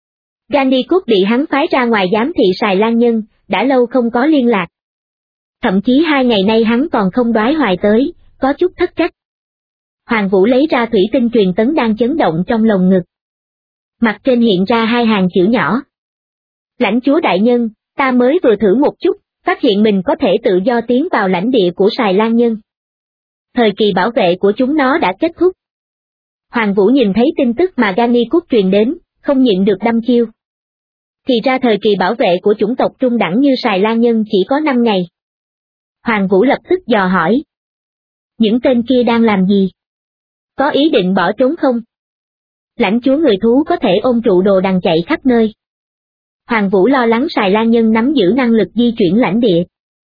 Gannicus bị hắn phái ra ngoài giám thị Sài Lan Nhân, đã lâu không có liên lạc. Thậm chí 2 ngày nay hắn còn không đoái hoài tới, có chút thất trách. Hoàng Vũ lấy ra thủy tinh truyền tấn đang chấn động trong lồng ngực. Mặt trên hiện ra 2 hàng chữ nhỏ. Lãnh chúa đại nhân, ta mới vừa thử một chút, phát hiện mình có thể tự do tiến vào lãnh địa của Sài Lan Nhân. Thời kỳ bảo vệ của chúng nó đã kết thúc. Hoàng Vũ nhìn thấy tin tức mà Gannicus truyền đến, không nhịn được đăm chiêu. Thì ra thời kỳ bảo vệ của chủng tộc trung đẳng như Sài Lan Nhân chỉ có 5 ngày. Hoàng Vũ lập tức dò hỏi. Những tên kia đang làm gì? Có ý định bỏ trốn không? Lãnh chúa người thú có thể ôm trụ đồ đằng chạy khắp nơi. Hoàng Vũ lo lắng Sài Lan Nhân nắm giữ năng lực di chuyển lãnh địa.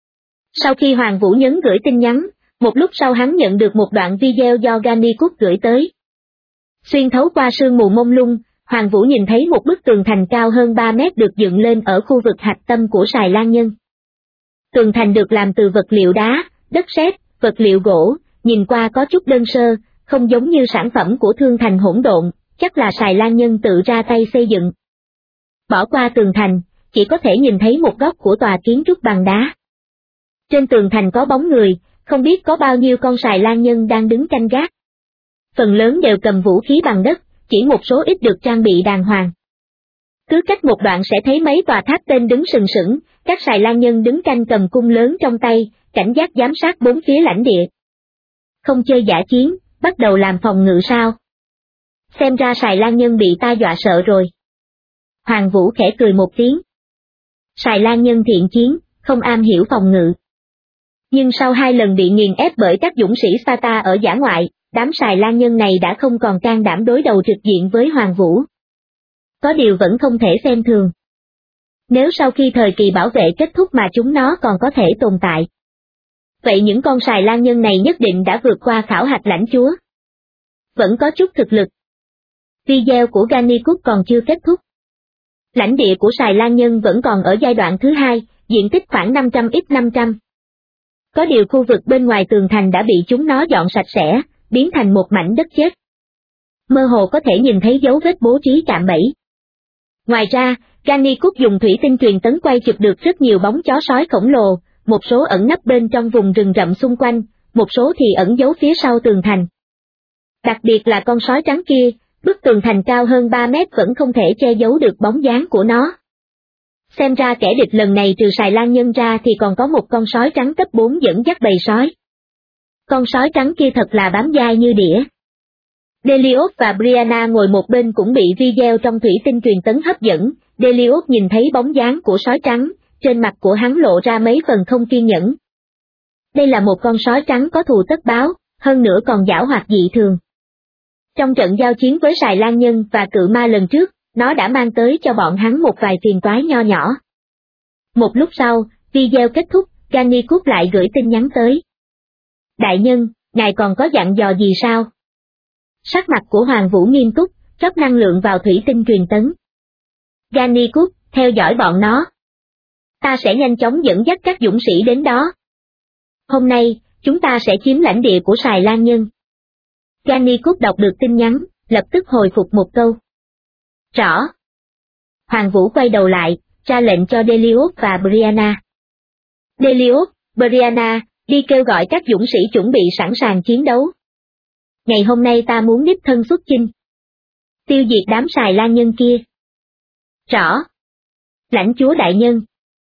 Sau khi Hoàng Vũ nhấn gửi tin nhắn, một lúc sau hắn nhận được một đoạn video do Gannicus gửi tới. Xuyên thấu qua sương mù mông lung, Hoàng Vũ nhìn thấy một bức tường thành cao hơn 3 mét được dựng lên ở khu vực hạch tâm của Sài Lan Nhân. Tường thành được làm từ vật liệu đá, đất sét, vật liệu gỗ, nhìn qua có chút đơn sơ, không giống như sản phẩm của Thương Thành Hỗn Độn, chắc là Sài Lan Nhân tự ra tay xây dựng. Bỏ qua tường thành, chỉ có thể nhìn thấy một góc của tòa kiến trúc bằng đá. Trên tường thành có bóng người, không biết có bao nhiêu con Sài Lan Nhân đang đứng canh gác. Phần lớn đều cầm vũ khí bằng đất, chỉ một số ít được trang bị đàng hoàng. Cứ cách một đoạn sẽ thấy mấy tòa tháp tên đứng sừng sững, các Sài Lan Nhân đứng canh cầm cung lớn trong tay, cảnh giác giám sát bốn phía lãnh địa. Không chơi dã chiến, bắt đầu làm phòng ngự sao? Xem ra Sài Lan Nhân bị ta dọa sợ rồi. Hoàng Vũ khẽ cười một tiếng. Sài Lan Nhân thiện chiến, không am hiểu phòng ngự. Nhưng sau 2 lần bị nghiền ép bởi các dũng sĩ Sparta ở dã ngoại, đám Sài Lan Nhân này đã không còn can đảm đối đầu trực diện với Hoàng Vũ. Có điều vẫn không thể xem thường. Nếu sau khi thời kỳ bảo vệ kết thúc mà chúng nó còn có thể tồn tại, vậy những con Sài Lan Nhân này nhất định đã vượt qua khảo hạch lãnh chúa. Vẫn có chút thực lực. Video của Gannicus còn chưa kết thúc. Lãnh địa của Sài Lan Nhân vẫn còn ở giai đoạn thứ 2, diện tích khoảng 500x500. Có điều khu vực bên ngoài tường thành đã bị chúng nó dọn sạch sẽ, biến thành một mảnh đất chết. Mơ hồ có thể nhìn thấy dấu vết bố trí cạm bẫy. Ngoài ra, Gannicus dùng thủy tinh truyền tấn quay chụp được rất nhiều bóng chó sói khổng lồ, một số ẩn nấp bên trong vùng rừng rậm xung quanh, một số thì ẩn giấu phía sau tường thành. Đặc biệt là con sói trắng kia, bức tường thành cao hơn 3 mét vẫn không thể che giấu được bóng dáng của nó. Xem ra kẻ địch lần này trừ Sài Lan Nhân ra thì còn có một con sói trắng cấp 4 dẫn dắt bầy sói. Con sói trắng kia thật là bám dai như đĩa. Delius và Brianna ngồi một bên cũng bị video trong thủy tinh truyền tấn hấp dẫn. Delius nhìn thấy bóng dáng của sói trắng, trên mặt của hắn lộ ra mấy phần không kiên nhẫn. Đây là một con sói trắng có thù tất báo, hơn nữa còn giảo hoạt dị thường. Trong trận giao chiến với Sài Lan Nhân và Cự Ma lần trước, nó đã mang tới cho bọn hắn một vài phiền toái nho nhỏ. Một lúc sau, video kết thúc, Gannicus lại gửi tin nhắn tới. Đại nhân, ngài còn có dặn dò gì sao? Sắc mặt của Hoàng Vũ nghiêm túc, rót năng lượng vào thủy tinh truyền tấn. Gannicus, theo dõi bọn nó. Ta sẽ nhanh chóng dẫn dắt các dũng sĩ đến đó. Hôm nay, chúng ta sẽ chiếm lãnh địa của Sài Lan Nhân. Gannicus đọc được tin nhắn, lập tức hồi phục một câu. Rõ. Hoàng Vũ quay đầu lại, ra lệnh cho Delius và Brianna. Delius, Brianna, đi kêu gọi các dũng sĩ chuẩn bị sẵn sàng chiến đấu. Ngày hôm nay ta muốn đích thân xuất chinh. Tiêu diệt đám Sài Lan Nhân kia. Rõ. Lãnh chúa đại nhân.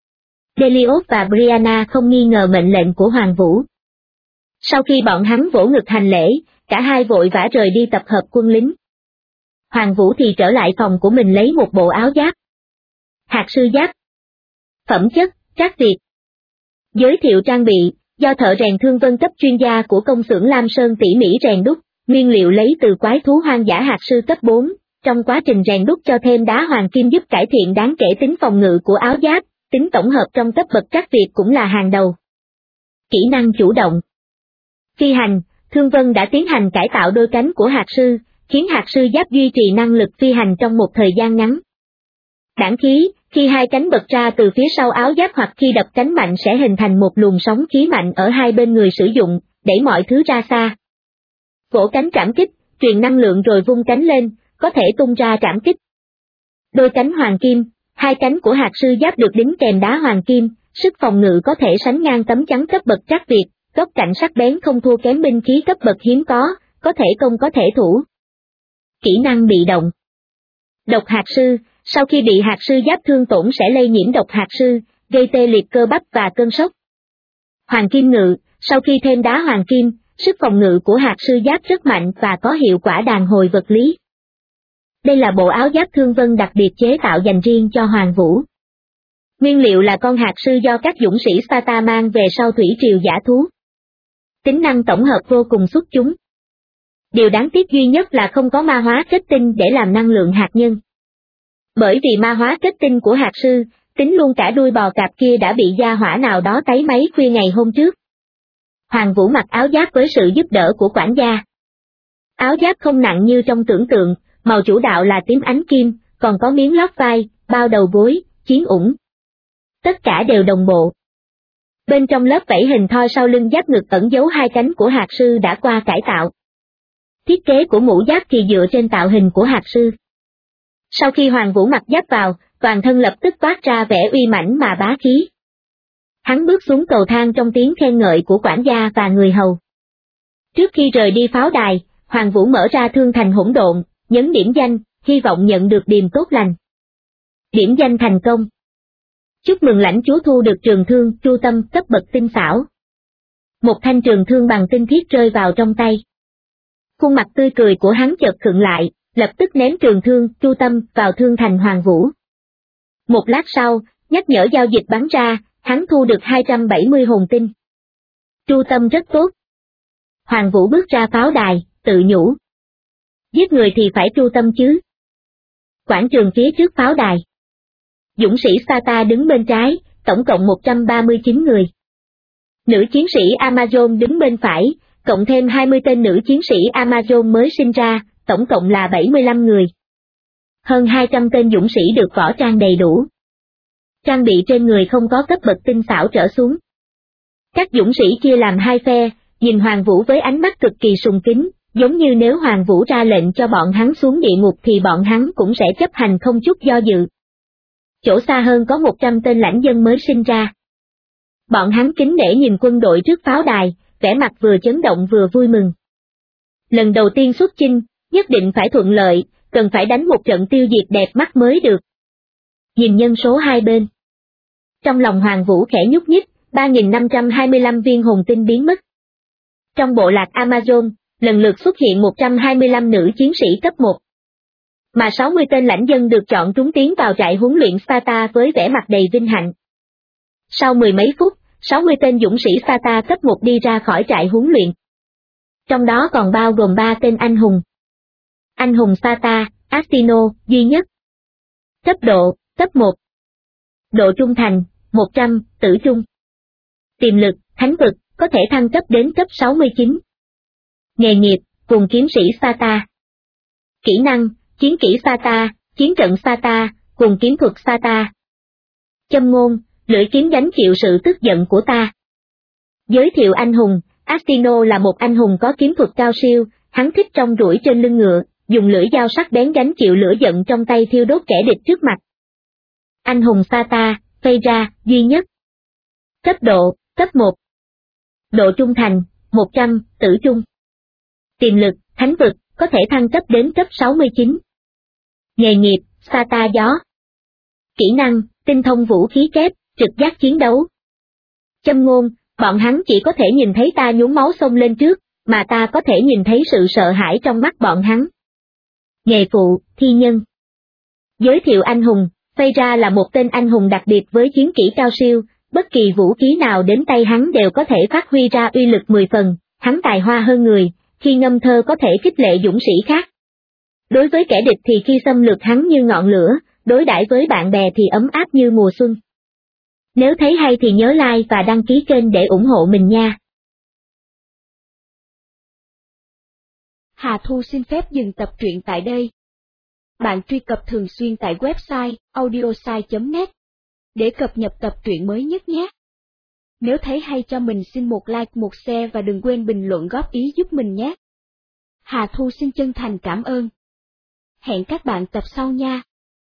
Delius và Brianna không nghi ngờ mệnh lệnh của Hoàng Vũ. Sau khi bọn hắn vỗ ngực hành lễ, cả hai vội vã rời đi tập hợp quân lính. Hoàng Vũ thì trở lại phòng của mình lấy một bộ áo giáp. Hạt sư giáp. Phẩm chất, trác Việt. Giới thiệu trang bị, do thợ rèn Thương Vân cấp chuyên gia của công xưởng Lam Sơn tỉ mỉ rèn đúc, nguyên liệu lấy từ quái thú hoang dã hạt sư cấp 4, trong quá trình rèn đúc cho thêm đá hoàng kim giúp cải thiện đáng kể tính phòng ngự của áo giáp, tính tổng hợp trong cấp bậc trác Việt cũng là hàng đầu. Kỹ năng chủ động. Phi hành, Thương Vân đã tiến hành cải tạo đôi cánh của hạt sư, khiến hạt sư giáp duy trì năng lực phi hành trong một thời gian ngắn. Đãng khí, khi hai cánh bật ra từ phía sau áo giáp hoặc khi đập cánh mạnh sẽ hình thành một luồng sóng khí mạnh ở hai bên người sử dụng, đẩy mọi thứ ra xa. Vỗ cánh trảm kích, truyền năng lượng rồi vung cánh lên, có thể tung ra trảm kích. Đôi cánh hoàng kim, hai cánh của hạt sư giáp được đính kèm đá hoàng kim, sức phòng ngự có thể sánh ngang tấm chắn cấp bậc trác Việt, góc cạnh sắc bén không thua kém binh khí cấp bậc hiếm có thể công có thể thủ. Kỹ năng bị động. Độc hạt sư, sau khi bị hạt sư giáp thương tổn sẽ lây nhiễm độc hạt sư, gây tê liệt cơ bắp và cơn sốc. Hoàng kim ngự, sau khi thêm đá hoàng kim, sức phòng ngự của hạt sư giáp rất mạnh và có hiệu quả đàn hồi vật lý. Đây là bộ áo giáp Thương Vân đặc biệt chế tạo dành riêng cho Hoàng Vũ. Nguyên liệu là con hạt sư do các dũng sĩ Sparta mang về sau thủy triều dã thú. Tính năng tổng hợp vô cùng xuất chúng. Điều đáng tiếc duy nhất là không có ma hóa kết tinh để làm năng lượng hạt nhân. Bởi vì ma hóa kết tinh của hạt sư, tính luôn cả đuôi bò cạp kia đã bị gia hỏa nào đó tấy máy khuya ngày hôm trước. Hoàng Vũ mặc áo giáp với sự giúp đỡ của quản gia. Áo giáp không nặng như trong tưởng tượng, màu chủ đạo là tím ánh kim, còn có miếng lót vai, bao đầu gối, chiến ủng. Tất cả đều đồng bộ. Bên trong lớp vảy hình thoi sau lưng giáp ngực ẩn giấu hai cánh của hạt sư đã qua cải tạo. Thiết kế của mũ giáp thì dựa trên tạo hình của hạt sư. Sau khi Hoàng Vũ mặc giáp vào, toàn thân lập tức toát ra vẻ uy mãnh mà bá khí. Hắn bước xuống cầu thang trong tiếng khen ngợi của quản gia và người hầu. Trước khi rời đi pháo đài, Hoàng Vũ mở ra thương thành hỗn độn, nhấn điểm danh, hy vọng nhận được điềm tốt lành. Điểm danh thành công. Chúc mừng lãnh chúa thu được trường thương Chu Tâm cấp bậc tinh xảo. Một thanh trường thương bằng tinh thiết rơi vào trong tay. Khuôn mặt tươi cười của hắn chợt khựng lại, lập tức ném trường thương, Chu Tâm, vào thương thành Hoàng Vũ. Một lát sau, nhắc nhở giao dịch bắn ra, hắn thu được 270 hồn tinh. Chu Tâm rất tốt. Hoàng Vũ bước ra pháo đài, tự nhủ. Giết người thì phải Chu Tâm chứ. Quảng trường phía trước pháo đài. Dũng sĩ Sata đứng bên trái, tổng cộng 139 người. Nữ chiến sĩ Amazon đứng bên phải, cộng thêm 20 tên nữ chiến sĩ Amazon mới sinh ra, tổng cộng là 75 người. Hơn 200 tên dũng sĩ được võ trang đầy đủ. Trang bị trên người không có cấp bậc tinh xảo trở xuống. Các dũng sĩ chia làm hai phe, nhìn Hoàng Vũ với ánh mắt cực kỳ sùng kính, giống như nếu Hoàng Vũ ra lệnh cho bọn hắn xuống địa ngục thì bọn hắn cũng sẽ chấp hành không chút do dự. Chỗ xa hơn có 100 tên lãnh dân mới sinh ra. Bọn hắn kính nể nhìn quân đội trước pháo đài, vẻ mặt vừa chấn động vừa vui mừng. Lần đầu tiên xuất chinh, nhất định phải thuận lợi, cần phải đánh một trận tiêu diệt đẹp mắt mới được. Nhìn nhân số hai bên. Trong lòng Hoàng Vũ khẽ nhúc nhích, 3.525 viên hồn tinh biến mất. Trong bộ lạc Amazon, lần lượt xuất hiện 125 nữ chiến sĩ cấp 1. Mà 60 tên lãnh dân được chọn trúng tiến vào trại huấn luyện Sparta với vẻ mặt đầy vinh hạnh. Sau mười mấy phút, 60 tên dũng sĩ Sparta cấp 1 đi ra khỏi trại huấn luyện. Trong đó còn bao gồm 3 tên anh hùng. Anh hùng Sparta, Astino, duy nhất. Cấp độ, cấp 1. Độ trung thành, 100, tử trung. Tiềm lực, thánh vực, có thể thăng cấp đến cấp 69. Nghề nghiệp, cùng kiếm sĩ Sparta. Kỹ năng, chiến kỹ Sparta, chiến trận Sparta, cùng kiếm thuật Sparta. Châm ngôn, lưỡi kiếm gánh chịu sự tức giận của ta. Giới thiệu anh hùng, Astino là một anh hùng có kiếm thuật cao siêu, hắn thích rong ruổi trên lưng ngựa, dùng lưỡi dao sắc bén gánh chịu lửa giận trong tay thiêu đốt kẻ địch trước mặt. Anh hùng Sparta, Phaedra, duy nhất. Cấp độ, cấp 1. Độ trung thành, 100, tử trung. Tiềm lực, thánh vực, có thể thăng cấp đến cấp 69. Nghề nghiệp, Sparta gió. Kỹ năng, tinh thông vũ khí kép, trực giác chiến đấu. Châm ngôn, bọn hắn chỉ có thể nhìn thấy ta nhuốm máu xông lên trước, mà ta có thể nhìn thấy sự sợ hãi trong mắt bọn hắn. Nghề phụ, thi nhân. Giới thiệu anh hùng, Phaedra là một tên anh hùng đặc biệt với chiến kỹ cao siêu, bất kỳ vũ khí nào đến tay hắn đều có thể phát huy ra uy lực 10 phần, hắn tài hoa hơn người, khi ngâm thơ có thể khích lệ dũng sĩ khác. Đối với kẻ địch thì khi xâm lược hắn như ngọn lửa, đối đãi với bạn bè thì ấm áp như mùa xuân. Nếu thấy hay thì nhớ like và đăng ký kênh để ủng hộ mình nha. Hà Thu xin phép dừng tập truyện tại đây. Bạn truy cập thường xuyên tại website audiosai.net để cập nhật tập truyện mới nhất nhé. Nếu thấy hay cho mình xin một like, một share và đừng quên bình luận góp ý giúp mình nhé. Hà Thu xin chân thành cảm ơn. Hẹn các bạn tập sau nha.